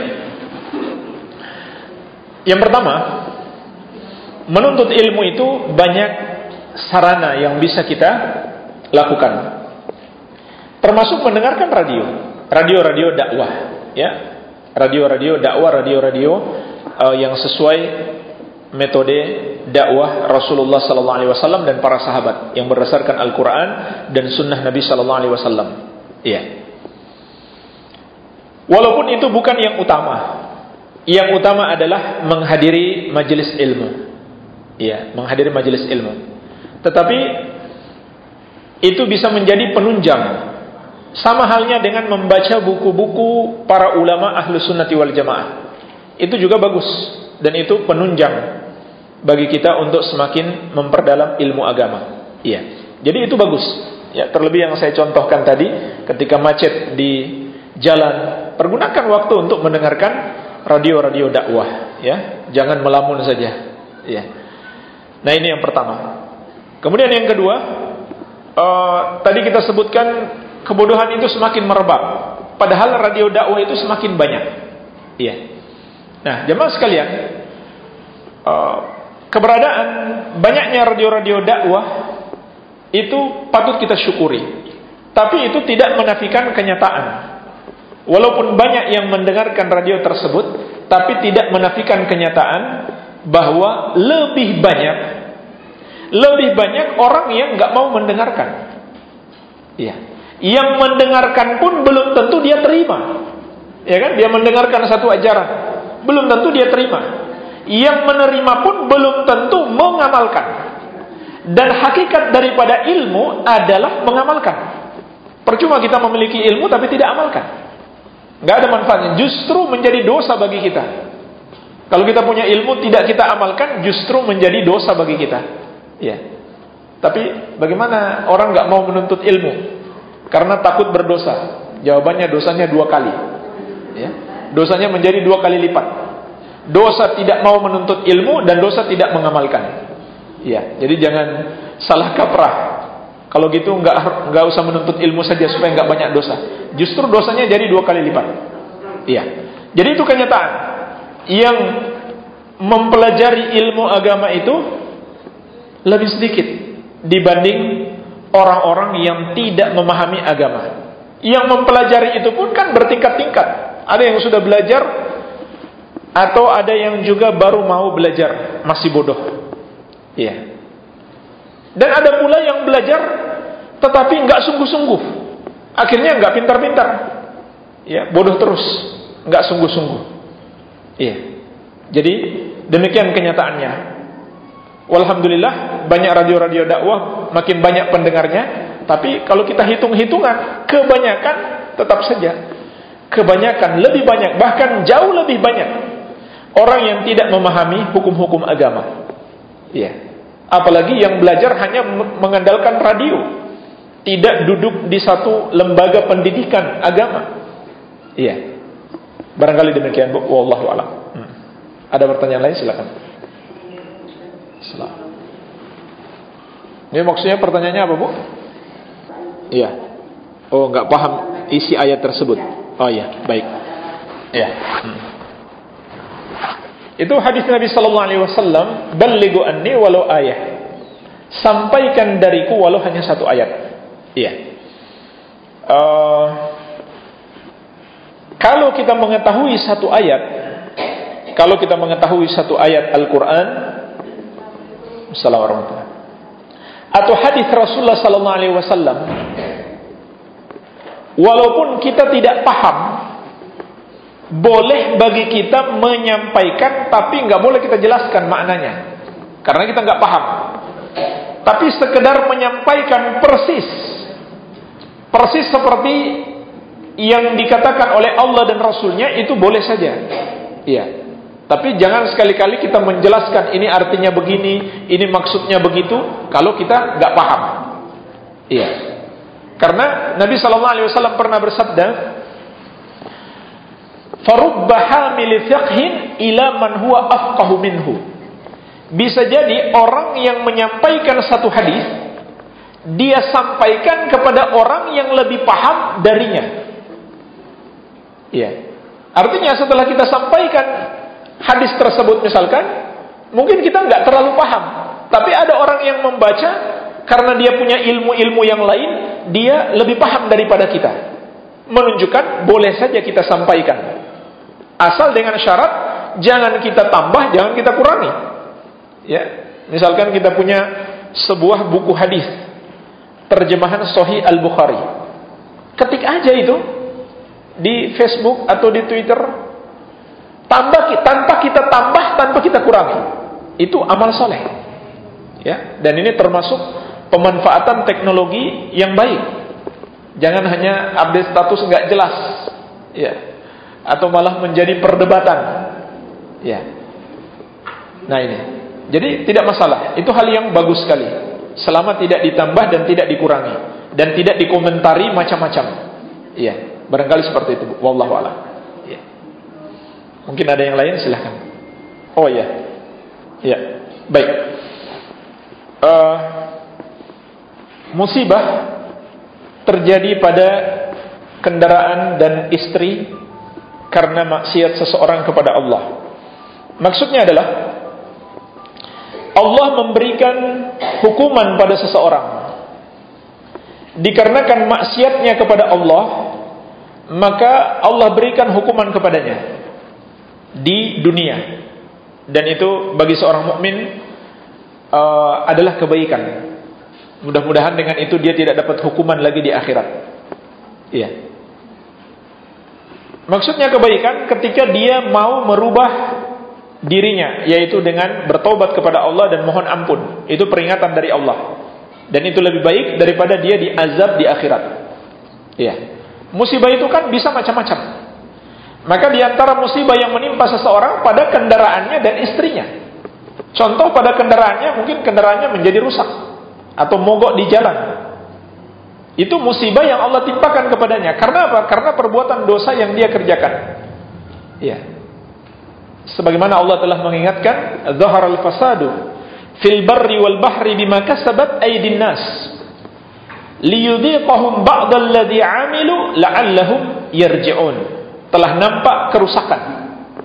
Yang pertama, menuntut ilmu itu banyak sarana yang bisa kita lakukan, termasuk mendengarkan radio dakwah, ya. Radio dakwah, radio yang sesuai metode dakwah Rasulullah sallallahu alaihi wasallam dan para sahabat, yang berdasarkan Al-Qur'an dan sunnah Nabi sallallahu alaihi wasallam. Iya. Walaupun itu bukan yang utama. Yang utama adalah menghadiri majelis ilmu. Iya, menghadiri majelis ilmu. Tetapi itu bisa menjadi penunjang. Sama halnya dengan membaca buku-buku para ulama ahlu sunnati wal jamaah. Itu juga bagus, dan itu penunjang bagi kita untuk semakin memperdalam ilmu agama. Iya. Jadi itu bagus. Ya, terlebih yang saya contohkan tadi, ketika macet di jalan, pergunakan waktu untuk mendengarkan radio dakwah, ya. Jangan melamun saja. Ya. Nah, ini yang pertama. Kemudian yang kedua, tadi kita sebutkan kebodohan itu semakin merebak, padahal radio dakwah itu semakin banyak. Iya. Nah, jemaah sekalian, keberadaan banyaknya radio dakwah itu patut kita syukuri. Tapi itu tidak menafikan kenyataan. Walaupun banyak yang mendengarkan radio tersebut, tapi tidak menafikan kenyataan bahwa lebih banyak orang yang nggak mau mendengarkan. Iya. Yang mendengarkan pun belum tentu dia terima. Ya kan? Dia mendengarkan satu ajaran, belum tentu dia terima. Yang menerima pun belum tentu mengamalkan. Dan hakikat daripada ilmu adalah mengamalkan. Percuma kita memiliki ilmu tapi tidak amalkan, nggak ada manfaatnya. Justru menjadi dosa bagi kita. Kalau kita punya ilmu tidak kita amalkan, justru menjadi dosa bagi kita. Ya. Tapi bagaimana orang nggak mau menuntut ilmu? Karena takut berdosa. Jawabannya dosanya 2 kali. Ya. Dosanya menjadi 2 kali lipat. Dosa tidak mau menuntut ilmu dan dosa tidak mengamalkan. Ya. Jadi jangan salah kaprah. Kalau gitu nggak usah menuntut ilmu saja supaya nggak banyak dosa. Justru dosanya jadi 2 kali lipat. Iya. Jadi itu kenyataan. yang mempelajari ilmu agama itu lebih sedikit dibanding orang-orang yang tidak memahami agama. Yang mempelajari itu pun kan bertingkat-tingkat. Ada yang sudah belajar, atau ada yang juga baru mau belajar, masih bodoh. Iya. Dan ada pula yang belajar tetapi nggak sungguh-sungguh, akhirnya nggak pintar-pintar. Ya, bodoh terus, nggak sungguh-sungguh. Iya. Jadi demikian kenyataannya. Walhamdulillah banyak radio-radio dakwah, makin banyak pendengarnya. Tapi kalau kita hitung-hitungan, kebanyakan tetap saja, kebanyakan, lebih banyak, bahkan jauh lebih banyak orang yang tidak memahami hukum-hukum agama. Iya. Apalagi yang belajar hanya mengandalkan radio, tidak duduk di satu lembaga pendidikan agama. Iya. Barangkali demikian, Bu. Wallahu a'lam. Ada pertanyaan lain, silakan. Silakan. Ini maksudnya pertanyaannya apa, Bu? Iya. Oh, enggak paham isi ayat tersebut. Oh iya, baik. Iya. Itu hadis Nabi sallallahu alaihi wasallam, "Ballighu anni walau ayah." Sampaikan dariku walau hanya satu ayat. Iya. Kalau kita mengetahui satu ayat, Al-Qur'an, Assalamualaikum, atau hadis Rasulullah sallallahu alaihi wasallam, walaupun kita tidak paham, boleh bagi kita menyampaikan, tapi nggak boleh kita jelaskan maknanya, karena kita nggak paham. Tapi sekedar menyampaikan persis seperti yang dikatakan oleh Allah dan Rasulnya, itu boleh saja. Iya. Tapi jangan sekali-kali kita menjelaskan ini artinya begini, ini maksudnya begitu, kalau kita nggak paham. Iya. Karena Nabi SAW pernah bersabda, "Farubba hamil fiqhin ila man huwa afqahu minhu." Bisa jadi orang yang menyampaikan satu hadis, dia sampaikan kepada orang yang lebih paham darinya. Iya. Artinya setelah kita sampaikan hadis tersebut misalkan, mungkin kita nggak terlalu paham, tapi ada orang yang membaca, karena dia punya ilmu-ilmu yang lain, dia lebih paham daripada kita. Menunjukkan boleh saja kita sampaikan, asal dengan syarat jangan kita tambah, jangan kita kurangi. Ya, misalkan kita punya sebuah buku hadis, terjemahan Sahih Al-Bukhari, ketik aja itu di Facebook atau di Twitter, tanpa kita tambah, tanpa kita kurangi, itu amal soleh. Ya, dan ini termasuk pemanfaatan teknologi yang baik. Jangan hanya update status nggak jelas, ya, atau malah menjadi perdebatan. Ya. Nah ini, jadi tidak masalah. Itu hal yang bagus sekali, selama tidak ditambah dan tidak dikurangi, dan tidak dikomentari macam-macam. Iya, barangkali seperti itu. Wallahu a'lam. Ya. Mungkin ada yang lain, silahkan. Oh ya, ya, baik. Musibah terjadi pada kendaraan dan istri karena maksiat seseorang kepada Allah. Maksudnya adalah Allah memberikan hukuman pada seseorang dikarenakan maksiatnya kepada Allah, maka Allah berikan hukuman kepadanya di dunia, dan itu bagi seorang mukmin adalah kebaikan. Mudah-mudahan dengan itu dia tidak dapat hukuman lagi di akhirat. Iya. Maksudnya kebaikan ketika dia mau merubah dirinya, yaitu dengan bertobat kepada Allah dan mohon ampun. Itu peringatan dari Allah, dan itu lebih baik daripada dia diazab di akhirat. Iya. Musibah itu kan bisa macam-macam. Maka di antara musibah yang menimpa seseorang pada kendaraannya dan istrinya. Contoh, pada kendaraannya, mungkin kendaraannya menjadi rusak atau mogok di jalan. Itu musibah yang Allah timpakan kepadanya. Karena apa? Karena perbuatan dosa yang dia kerjakan. Iya. Sebagaimana Allah telah mengingatkan, "Zaharal fasadu fil barri wal bahri bima kasabat aydin nas liyudhiqahum ba'dal ladzi 'amilu la'allahum yarji'un." Telah nampak kerusakan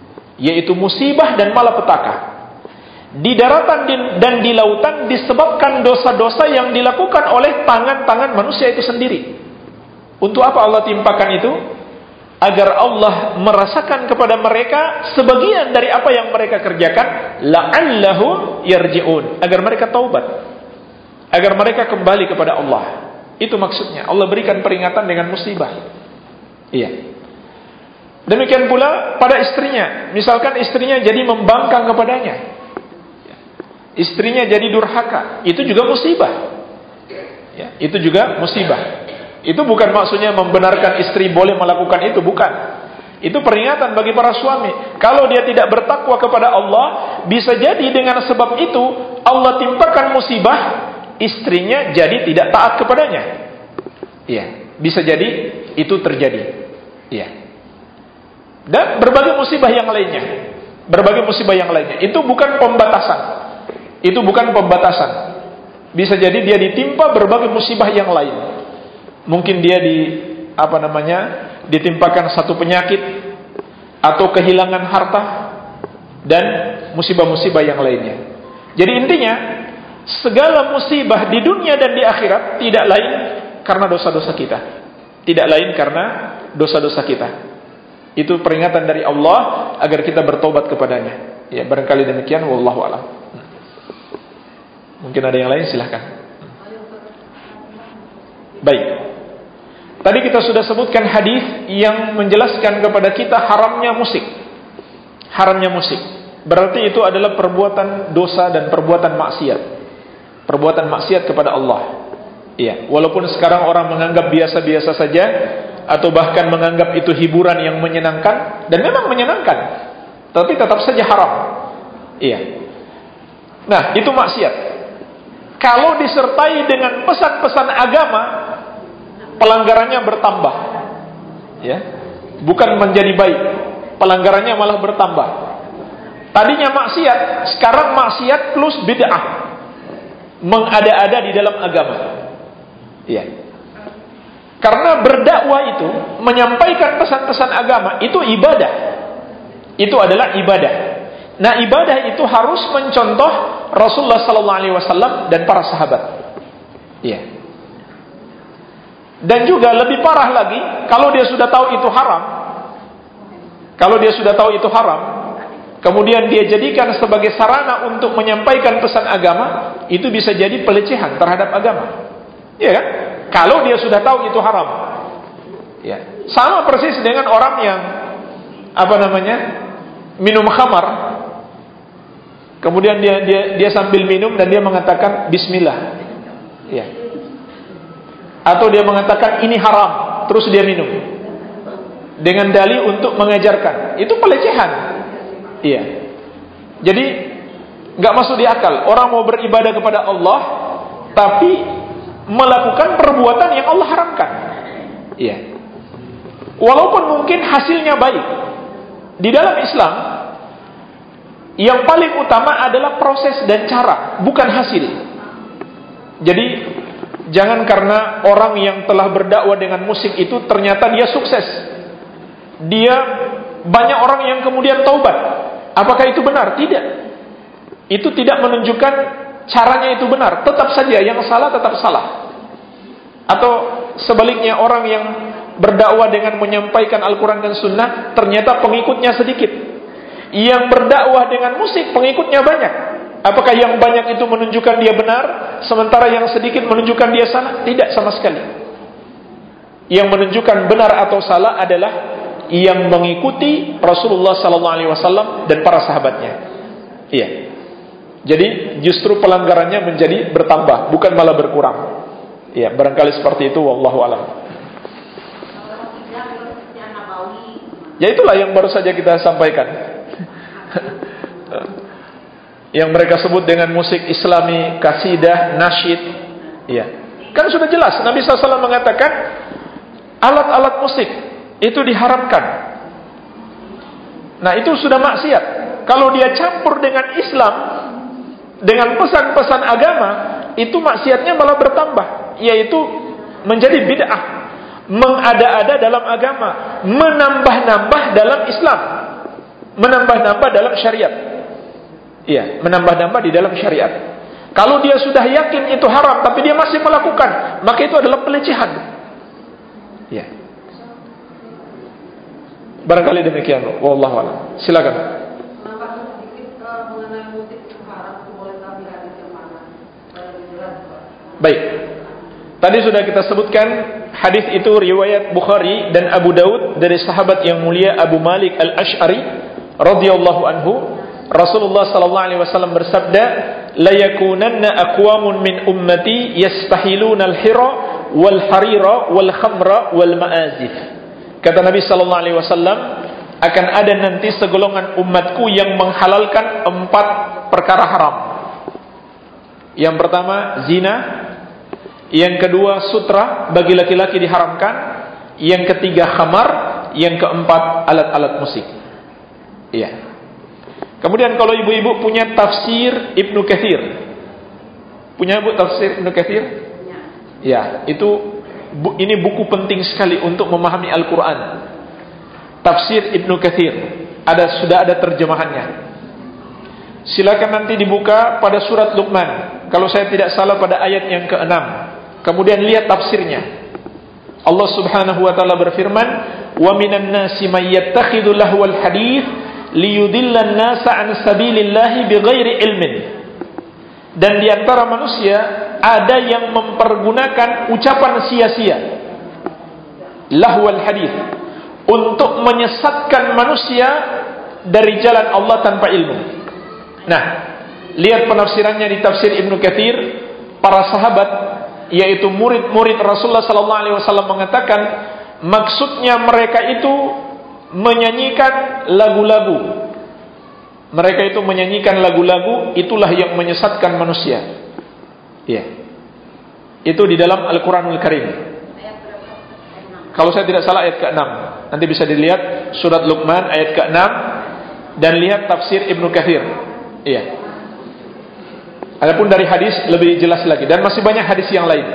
yaitu musibah dan malapetaka di daratan dan di lautan disebabkan dosa-dosa yang dilakukan oleh tangan-tangan manusia itu sendiri. Untuk apa Allah timpakan itu? Agar Allah merasakan kepada mereka sebagian dari apa yang mereka kerjakan, la'allahum yarji'un, agar mereka taubat, agar mereka kembali kepada Allah. Itu maksudnya Allah berikan peringatan dengan musibah. Iya. Demikian pula pada istrinya. Misalkan istrinya jadi membangkang kepadanya, istrinya jadi durhaka, itu juga musibah. Ya, itu juga musibah. Itu bukan maksudnya membenarkan istri boleh melakukan itu, bukan. Itu peringatan bagi para suami. Kalau dia tidak bertakwa kepada Allah, bisa jadi dengan sebab itu Allah timpakan musibah, istrinya jadi tidak taat kepadanya. Iya, bisa jadi itu terjadi. Iya. Dan berbagai musibah yang lainnya. Berbagai musibah yang lainnya. Itu bukan pembatasan. Itu bukan pembatasan. Bisa jadi dia ditimpa berbagai musibah yang lain. Mungkin dia ditimpakan satu penyakit atau kehilangan harta dan musibah-musibah yang lainnya. Jadi intinya, segala musibah di dunia dan di akhirat tidak lain karena dosa-dosa kita. Tidak lain karena dosa-dosa kita. Itu peringatan dari Allah agar kita bertobat kepadanya. Ya, barangkali demikian, wallahu a'lam. Mungkin ada yang lain, silahkan. Baik. Tadi kita sudah sebutkan hadis yang menjelaskan kepada kita haramnya musik. Haramnya musik. Berarti itu adalah perbuatan dosa dan perbuatan maksiat. Perbuatan maksiat kepada Allah. Iya, walaupun sekarang orang menganggap biasa-biasa saja atau bahkan menganggap itu hiburan yang menyenangkan, dan memang menyenangkan, tapi tetap saja haram. Iya. Nah, itu maksiat. Kalau disertai dengan pesan-pesan agama, pelanggarannya bertambah, ya, bukan menjadi baik, pelanggarannya malah bertambah. Tadinya maksiat, sekarang maksiat plus bid'ah, mengada-ada di dalam agama, ya. Karena berdakwah itu, menyampaikan pesan-pesan agama itu ibadah, itu adalah ibadah. Nah, ibadah itu harus mencontoh Rasulullah SAW dan para sahabat, ya. Dan juga lebih parah lagi, kalau dia sudah tahu itu haram, kemudian dia jadikan sebagai sarana untuk menyampaikan pesan agama, itu bisa jadi pelecehan terhadap agama. Iya kan? Kalau dia sudah tahu itu haram. Ya. Sama persis dengan orang yang minum khamar. Kemudian dia sambil minum dan dia mengatakan bismillah. Ya. Atau dia mengatakan ini haram, terus dia minum dengan dalih untuk mengajarkan. Itu pelecehan. Iya. Jadi nggak masuk di akal. Orang mau beribadah kepada Allah, tapi melakukan perbuatan yang Allah haramkan. Iya. Walaupun mungkin hasilnya baik. Di dalam Islam, yang paling utama adalah proses dan cara, bukan hasil. Jadi jangan karena orang yang telah berdakwah dengan musik itu ternyata dia sukses, dia banyak orang yang kemudian taubat. Apakah itu benar? Tidak. Itu tidak menunjukkan caranya itu benar. Tetap saja yang salah tetap salah. Atau sebaliknya, orang yang berdakwah dengan menyampaikan Al-Quran dan Sunnah ternyata pengikutnya sedikit. Yang berdakwah dengan musik pengikutnya banyak. Apakah yang banyak itu menunjukkan dia benar, sementara yang sedikit menunjukkan dia salah? Tidak sama sekali. Yang menunjukkan benar atau salah adalah yang mengikuti Rasulullah SAW dan para sahabatnya. Iya. Jadi justru pelanggarannya menjadi bertambah, bukan malah berkurang. Iya, barangkali seperti itu, wallahu a'lam. Ya itulah yang baru saja kita sampaikan. Yang mereka sebut dengan musik Islami, kasidah, nasyid. Iya. Kan sudah jelas Nabi SAW mengatakan alat-alat musik itu diharamkan. Nah, itu sudah maksiat. Kalau dia campur dengan Islam, dengan pesan-pesan agama, itu maksiatnya malah bertambah, yaitu menjadi bid'ah, mengada-ada dalam agama, menambah-nambah dalam Islam. menambah-nambah dalam syariat. Iya, menambah-nambah di dalam syariat. Kalau dia sudah yakin itu haram tapi dia masih melakukan, maka itu adalah pelecehan. Iya. Barangkali demikian. Wallahu a'lam. Silakan. Baik. Tadi sudah kita sebutkan hadis itu riwayat Bukhari dan Abu Daud dari sahabat yang mulia Abu Malik Al-Asy'ari radhiyallahu anhu. Rasulullah sallallahu alaihi wasallam bersabda, "La yakunanna aqwamun min ummati yastahiluna al-hira wal harira wal khamra wal ma'azif." Kata Nabi sallallahu alaihi wasallam, akan ada nanti segolongan umatku yang menghalalkan 4 perkara haram. Yang pertama zina, yang kedua sutra bagi laki-laki diharamkan, yang ketiga khamar, yang keempat alat-alat musik. Iya. Kemudian kalau ibu-ibu punya tafsir Ibnu Katsir. Punya ibu tafsir Ibnu Katsir? Ya, ini buku penting sekali untuk memahami Al-Quran. Tafsir Ibnu Katsir sudah ada terjemahannya. Silakan nanti dibuka pada surat Luqman. Kalau saya tidak salah pada ayat yang ke-6. Kemudian lihat tafsirnya. Allah Subhanahu wa taala berfirman, "Wa minan nasi may yattakhidhu lahwal hadits liyudillan nasa an sabilillahi bighairi ilmin." Dan di antara manusia ada yang mempergunakan ucapan sia-sia, lahwal hadits, untuk menyesatkan manusia dari jalan Allah tanpa ilmu. Nah, lihat penafsirannya di tafsir Ibnu Katsir. Para sahabat, yaitu murid-murid Rasulullah sallallahu alaihi wasallam mengatakan, maksudnya mereka itu menyanyikan lagu-lagu. Mereka itu menyanyikan lagu-lagu, itulah yang menyesatkan manusia. Ya. Itu di dalam Al-Quranul Karim. Kalau saya tidak salah ayat ke-6. Nanti bisa dilihat surat Luqman ayat ke-6 dan lihat tafsir Ibnu Katsir. Iya. Adapun dari hadis lebih jelas lagi, dan masih banyak hadis yang lain.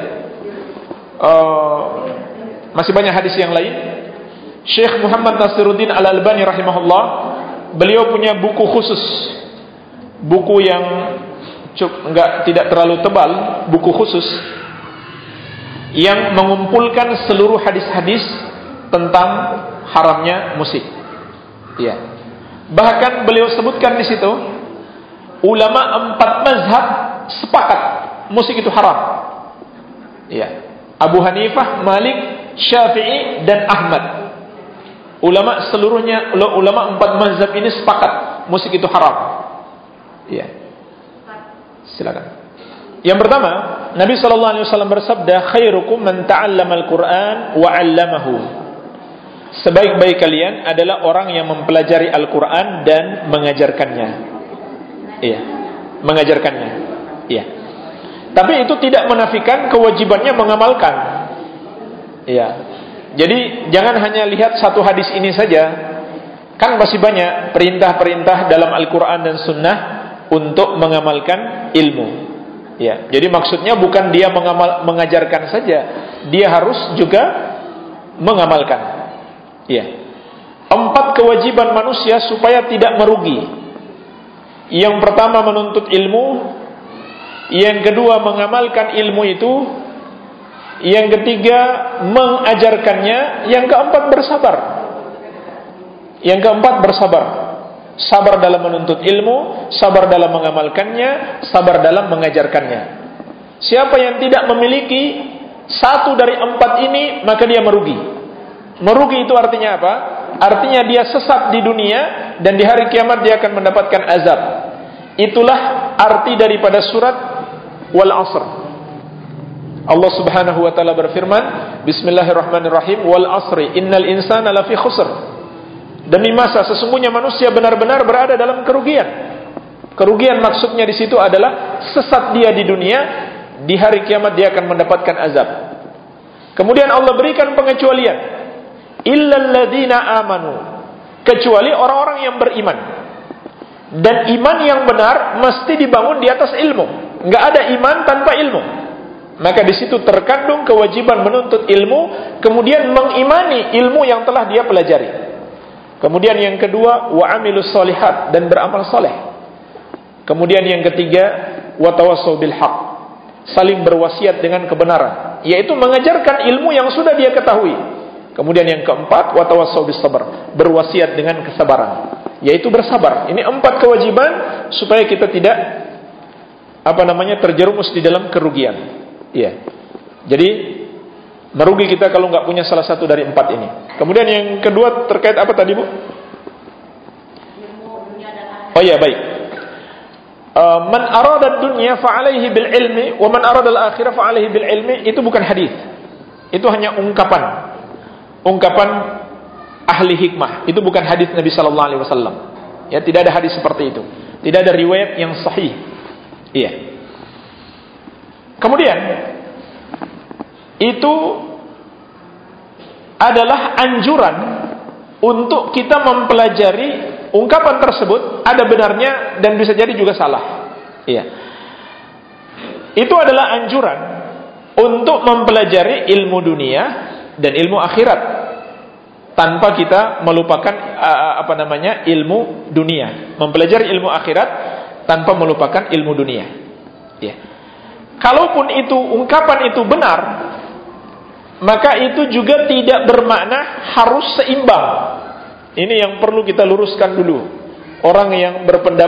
Syekh Muhammad Nasiruddin Al-Albani rahimahullah, beliau punya buku khusus, buku yang tidak terlalu tebal, buku khusus yang mengumpulkan seluruh hadis-hadis tentang haramnya musik. Ya. Bahkan beliau sebutkan di situ, ulama 4 mazhab sepakat musik itu haram. Ya. Abu Hanifah, Malik, Syafi'i dan Ahmad. Ulama seluruhnya, ulama 4 mazhab ini sepakat musik itu haram. Ya. Silakan. Yang pertama, Nabi sallallahu alaihi wasallam bersabda, "Khairukum man ta'allama al-Qur'an wa 'allamahu." Sebaik-baik kalian adalah orang yang mempelajari Al-Qur'an dan mengajarkannya. Iya, mengajarkannya. Iya. Tapi itu tidak menafikan kewajibannya mengamalkan. Iya. Jadi jangan hanya lihat satu hadis ini saja. Kan masih banyak perintah-perintah dalam Al-Quran dan Sunnah untuk mengamalkan ilmu. Ya, jadi maksudnya bukan dia mengajarkan saja, dia harus juga mengamalkan. Ya. 4 kewajiban manusia supaya tidak merugi. Yang pertama menuntut ilmu, yang kedua mengamalkan ilmu itu, yang ketiga mengajarkannya, yang keempat bersabar. Yang keempat bersabar. Sabar dalam menuntut ilmu, sabar dalam mengamalkannya, sabar dalam mengajarkannya. Siapa yang tidak memiliki satu dari 4 ini, maka dia merugi. Merugi itu artinya apa? Artinya dia sesat di dunia, dan di hari kiamat dia akan mendapatkan azab. Itulah arti daripada surat Wal Asr. Allah Subhanahu wa taala berfirman, Bismillahirrahmanirrahim, Wal Asri innal insana lafi khusr. Demi masa sesungguhnya manusia benar-benar berada dalam kerugian. Kerugian maksudnya di situ adalah sesat dia di dunia, di hari kiamat dia akan mendapatkan azab. Kemudian Allah berikan pengecualian, illal ladzina amanu, kecuali orang-orang yang beriman. Dan iman yang benar mesti dibangun di atas ilmu. Enggak ada iman tanpa ilmu. Maka di situ terkandung kewajiban menuntut ilmu, kemudian mengimani ilmu yang telah dia pelajari. Kemudian yang kedua, wa amilus solihat, dan beramal soleh. Kemudian yang ketiga, wa tawassau bil haq, saling berwasiat dengan kebenaran, yaitu mengajarkan ilmu yang sudah dia ketahui. Kemudian yang keempat, wa tawassau bis sabr, berwasiat dengan kesabaran, yaitu bersabar. Ini 4 kewajiban supaya kita tidak terjerumus di dalam kerugian. Iya. Jadi merugi kita kalau nggak punya salah satu dari 4 ini. Kemudian yang kedua terkait apa tadi, Bu? Oh iya, baik. Man arada dunya fa alaihi bil ilmi wa man arada al akhirah fa alaihi bil ilmi, itu bukan hadis. Itu hanya ungkapan ahli hikmah. Itu bukan hadis Nabi sallallahu alaihi wasallam. Ya, tidak ada hadis seperti itu. Tidak ada riwayat yang sahih. Iya. Kemudian itu adalah anjuran untuk kita mempelajari ungkapan tersebut, ada benarnya dan bisa jadi juga salah. Iya. Itu adalah anjuran untuk mempelajari ilmu dunia dan ilmu akhirat tanpa kita melupakan ilmu dunia. Mempelajari ilmu akhirat tanpa melupakan ilmu dunia. Iya. Kalaupun itu ungkapan itu benar, maka itu juga tidak bermakna harus seimbang. Ini yang perlu kita luruskan dulu. Orang yang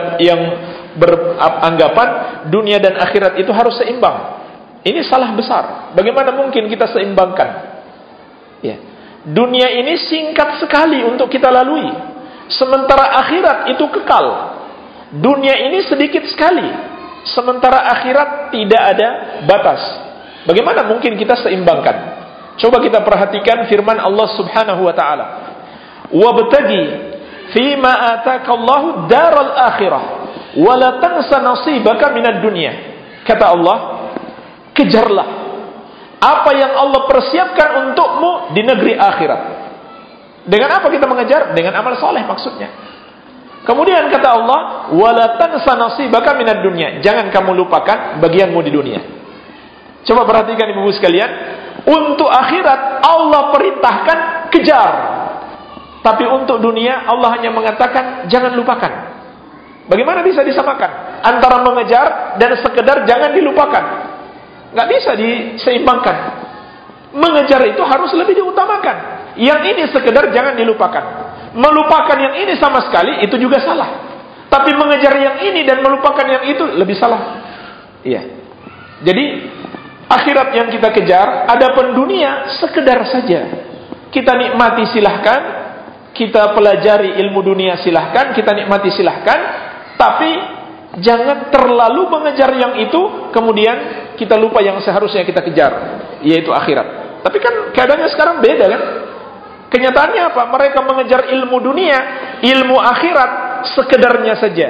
beranggapan dunia dan akhirat itu harus seimbang, ini salah besar. Bagaimana mungkin kita seimbangkan? Ya. Dunia ini singkat sekali untuk kita lalui, sementara akhirat itu kekal. Dunia ini sedikit sekali, sementara akhirat tidak ada batas. Bagaimana mungkin kita seimbangkan? Coba kita perhatikan firman Allah Subhanahu wa taala. Wabtagi fima atakallahu daral akhirah wa la tansa nasibaka minad dunya. Kata Allah, kejarlah apa yang Allah persiapkan untukmu di negeri akhirat. Dengan apa kita mengejar? Dengan amal soleh maksudnya. Kemudian kata Allah, wa la tansa nasibaka minad dunya. Jangan kamu lupakan bagianmu di dunia. Coba perhatikan ibu-ibu sekalian, untuk akhirat Allah perintahkan kejar, tapi untuk dunia Allah hanya mengatakan jangan lupakan. Bagaimana bisa disamakan antara mengejar dan sekedar jangan dilupakan? Nggak bisa diseimbangkan. Mengejar itu harus lebih diutamakan. Yang ini sekedar jangan dilupakan. Melupakan yang ini sama sekali itu juga salah. Tapi mengejar yang ini dan melupakan yang itu lebih salah. Iya. Jadi akhirat yang kita kejar, adapun dunia sekedar saja. Kita nikmati silahkan, kita pelajari ilmu dunia silahkan, kita nikmati silahkan, tapi jangan terlalu mengejar yang itu, kemudian kita lupa yang seharusnya kita kejar, yaitu akhirat. Tapi kan keadaannya sekarang beda kan? Kenyataannya apa? Mereka mengejar ilmu dunia, ilmu akhirat sekedarnya saja.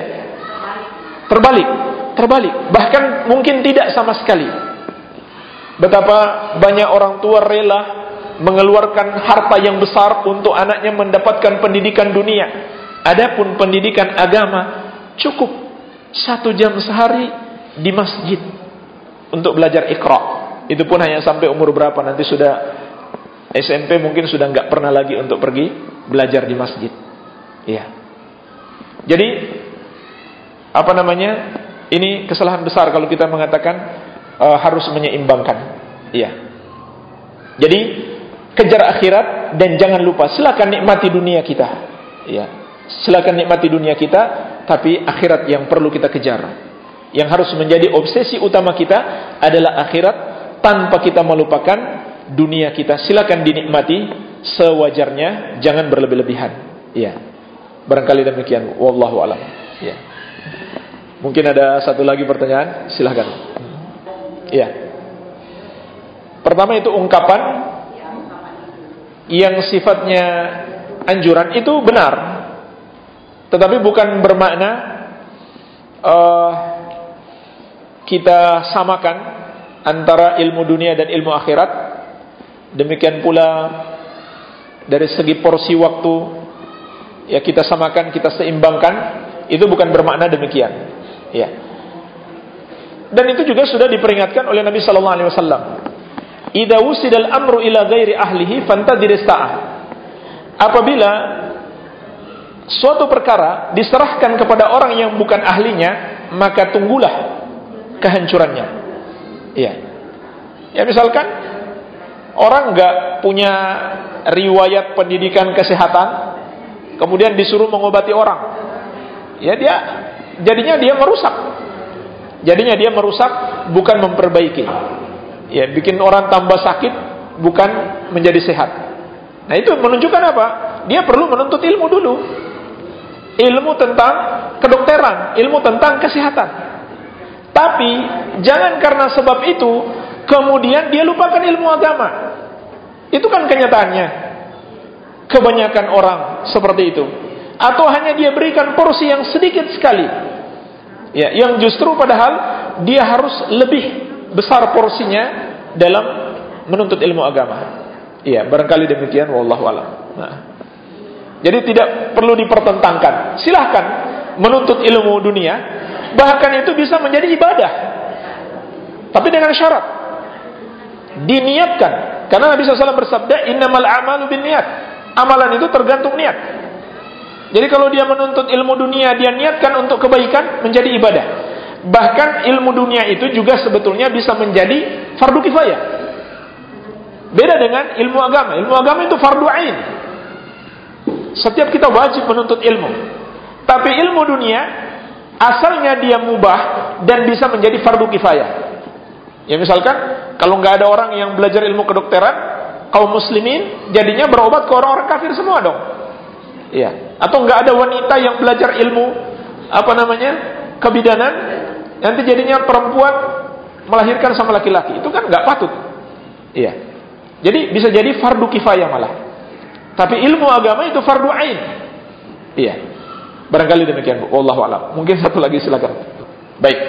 Terbalik. Bahkan mungkin tidak sama sekali. Betapa banyak orang tua rela mengeluarkan harta yang besar untuk anaknya mendapatkan pendidikan dunia. Adapun pendidikan agama cukup 1 jam sehari di masjid untuk belajar Iqra. Itu pun hanya sampai umur berapa, nanti sudah SMP mungkin sudah nggak pernah lagi untuk pergi belajar di masjid. Iya. Jadi ini kesalahan besar kalau kita mengatakan harus menyeimbangkan. Iya. Jadi kejar akhirat dan jangan lupa silakan nikmati dunia kita. Iya. Silakan nikmati dunia kita, tapi akhirat yang perlu kita kejar. Yang harus menjadi obsesi utama kita adalah akhirat tanpa kita melupakan dunia kita. Silakan dinikmati sewajarnya, jangan berlebih-lebihan. Iya. Barangkali demikian. Wallahu a'lam. Iya. Mungkin ada satu lagi pertanyaan, silakan. Iya. Pertama itu ungkapan yang sifatnya anjuran itu benar, tetapi bukan bermakna kita samakan antara ilmu dunia dan ilmu akhirat. Demikian pula dari segi porsi waktu, ya kita samakan, kita seimbangkan. Itu bukan bermakna demikian. Ya. Dan itu juga sudah diperingatkan oleh Nabi sallallahu alaihi wasallam. Idza wusidal amru ila ghairi ahlihi fantadhir as-sa'ah. Apabila suatu perkara diserahkan kepada orang yang bukan ahlinya, maka tunggulah kehancurannya. Iya. Ya misalkan orang nggak punya riwayat pendidikan kesehatan, kemudian disuruh mengobati orang, ya jadinya dia merusak, bukan memperbaiki. Ya, bikin orang tambah sakit, bukan menjadi sehat. Nah itu menunjukkan apa? Dia perlu menuntut ilmu dulu, ilmu tentang kedokteran, ilmu tentang kesehatan. Tapi jangan karena sebab itu kemudian dia lupakan ilmu agama. Itu kan kenyataannya. Kebanyakan orang seperti itu. Atau hanya dia berikan porsi yang sedikit sekali. Ya, yang justru padahal dia harus lebih besar porsinya dalam menuntut ilmu agama. Iya, barangkali demikian, wallahu a'lam. Nah, jadi tidak perlu dipertentangkan. Silahkan menuntut ilmu dunia, bahkan itu bisa menjadi ibadah. Tapi dengan syarat diniatkan. Karena Nabi SAW bersabda, innamal a'malu binniyat. Amalan itu tergantung niat. Jadi kalau dia menuntut ilmu dunia, dia niatkan untuk kebaikan, menjadi ibadah. Bahkan ilmu dunia itu juga sebetulnya bisa menjadi fardu kifayah. Beda dengan ilmu agama. Ilmu agama itu fardu ain. Setiap kita wajib menuntut ilmu. Tapi ilmu dunia asalnya dia mubah dan bisa menjadi fardu kifayah. Ya misalkan kalau nggak ada orang yang belajar ilmu kedokteran, kaum muslimin jadinya berobat ke orang-orang kafir semua dong. Iya. Atau nggak ada wanita yang belajar ilmu kebidanan, nanti jadinya perempuan melahirkan sama laki-laki. Itu kan nggak patut. Iya. Jadi bisa jadi fardu kifayah malah. Tapi ilmu agama itu fardu ain. Iya. Barangkali demikian, Bu. Wallahu a'lam. Mungkin satu lagi silakan. Baik.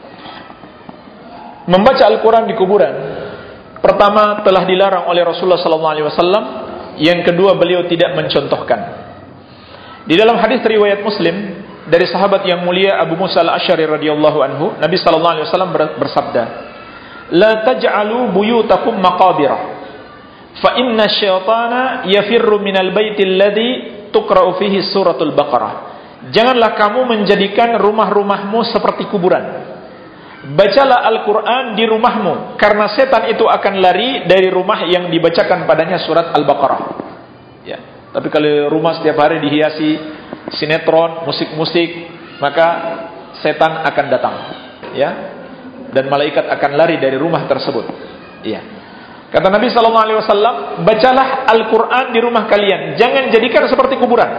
Membaca Al-Quran di kuburan, pertama telah dilarang oleh Rasulullah SAW. Yang kedua, beliau tidak mencontohkan. Di dalam hadis riwayat Muslim dari sahabat yang mulia Abu Musa al-Asy'ari radhiyallahu anhu, Nabi SAW bersabda, "La taj'alu buyutakum maqabira, fa inna syaitana yafirru minal baitil ladzi tuqra'u fihi suratul Baqarah." Janganlah kamu menjadikan rumah-rumahmu seperti kuburan. Bacalah Al-Quran di rumahmu, karena setan itu akan lari dari rumah yang dibacakan padanya surat Al-Baqarah. Ya. Tapi kalau rumah setiap hari dihiasi sinetron, musik-musik, maka setan akan datang. Ya. Dan malaikat akan lari dari rumah tersebut. Ya. Kata Nabi SAW, bacalah Al-Quran di rumah kalian, jangan jadikan seperti kuburan.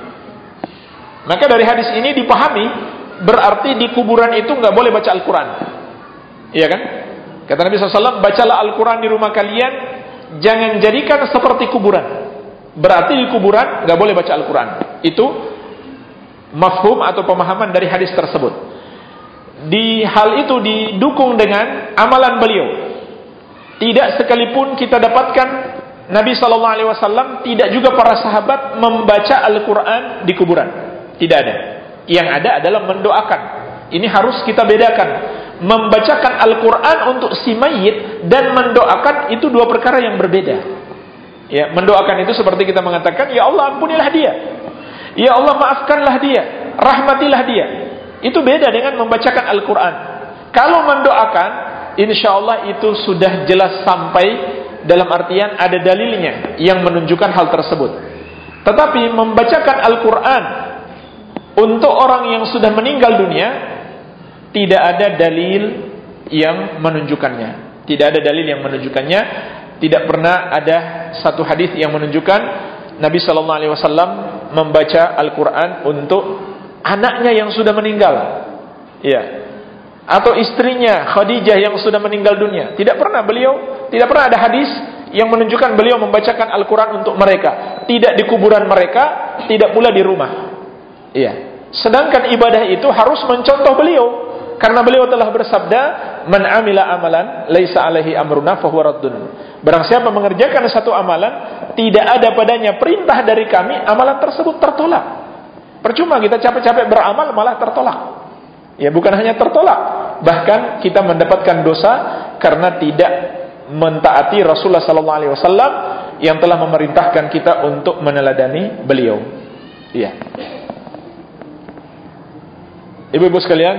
Maka dari hadis ini dipahami, berarti di kuburan itu nggak boleh baca Al-Quran. Iya kan? Kata Nabi SAW, bacalah Al-Quran di rumah kalian, jangan jadikan seperti kuburan. Berarti di kuburan nggak boleh baca Al-Quran. Itu mafhum atau pemahaman dari hadis tersebut. Di hal itu didukung dengan amalan beliau. Tidak sekalipun kita dapatkan Nabi SAW, tidak juga para sahabat membaca Al-Quran di kuburan. Tidak ada. Yang ada adalah mendoakan. Ini harus kita bedakan. Membacakan Al-Quran untuk si mayit dan mendoakan itu dua perkara yang berbeda. Ya, mendoakan itu seperti kita mengatakan, ya Allah ampunilah dia, ya Allah maafkanlah dia, rahmatilah dia. Itu beda dengan membacakan Al-Quran. Kalau mendoakan, insya Allah itu sudah jelas sampai dalam artian ada dalilnya yang menunjukkan hal tersebut. Tetapi membacakan Al-Quran untuk orang yang sudah meninggal dunia, tidak ada dalil yang menunjukkannya. Tidak ada dalil yang menunjukkannya. Tidak pernah ada satu hadis yang menunjukkan Nabi SAW membaca Al-Quran untuk anaknya yang sudah meninggal, ya, atau istrinya Khadijah yang sudah meninggal dunia. Tidak pernah ada hadis yang menunjukkan beliau membacakan Al-Quran untuk mereka. Tidak di kuburan mereka, tidak pula di rumah. Iya. Sedangkan ibadah itu harus mencontoh beliau, karena beliau telah bersabda, "Man amila amalan laisa alaihi amruna fahuwa raddun." Barang siapa mengerjakan satu amalan, tidak ada padanya perintah dari kami, amalan tersebut tertolak. Percuma kita capek-capek beramal malah tertolak. Ya, bukan hanya tertolak, bahkan kita mendapatkan dosa karena tidak mentaati Rasulullah SAW yang telah memerintahkan kita untuk meneladani beliau. Iya. Ibu-ibu sekalian,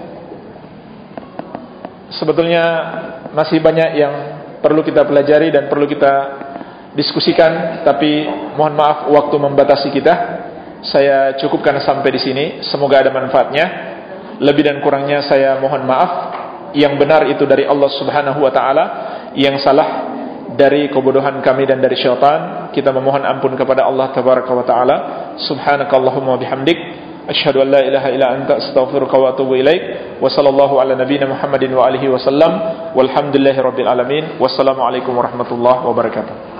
sebetulnya masih banyak yang perlu kita pelajari dan perlu kita diskusikan, tapi mohon maaf waktu membatasi kita. Saya cukupkan sampai di sini. Semoga ada manfaatnya. Lebih dan kurangnya saya mohon maaf. Yang benar itu dari Allah Subhanahu wa taala, yang salah dari kebodohan kami dan dari syaitan. Kita memohon ampun kepada Allah tabaraka wa taala. Subhanakallahumma bihamdik, asyhadu an la ilaha illa anta, astaghfiruka wa atubu ilaik. Wa sallallahu ala nabiyyina Muhammadin wa alihi wasallam. Walhamdulillahirabbil alamin. Wassalamualaikum warahmatullahi wabarakatuh.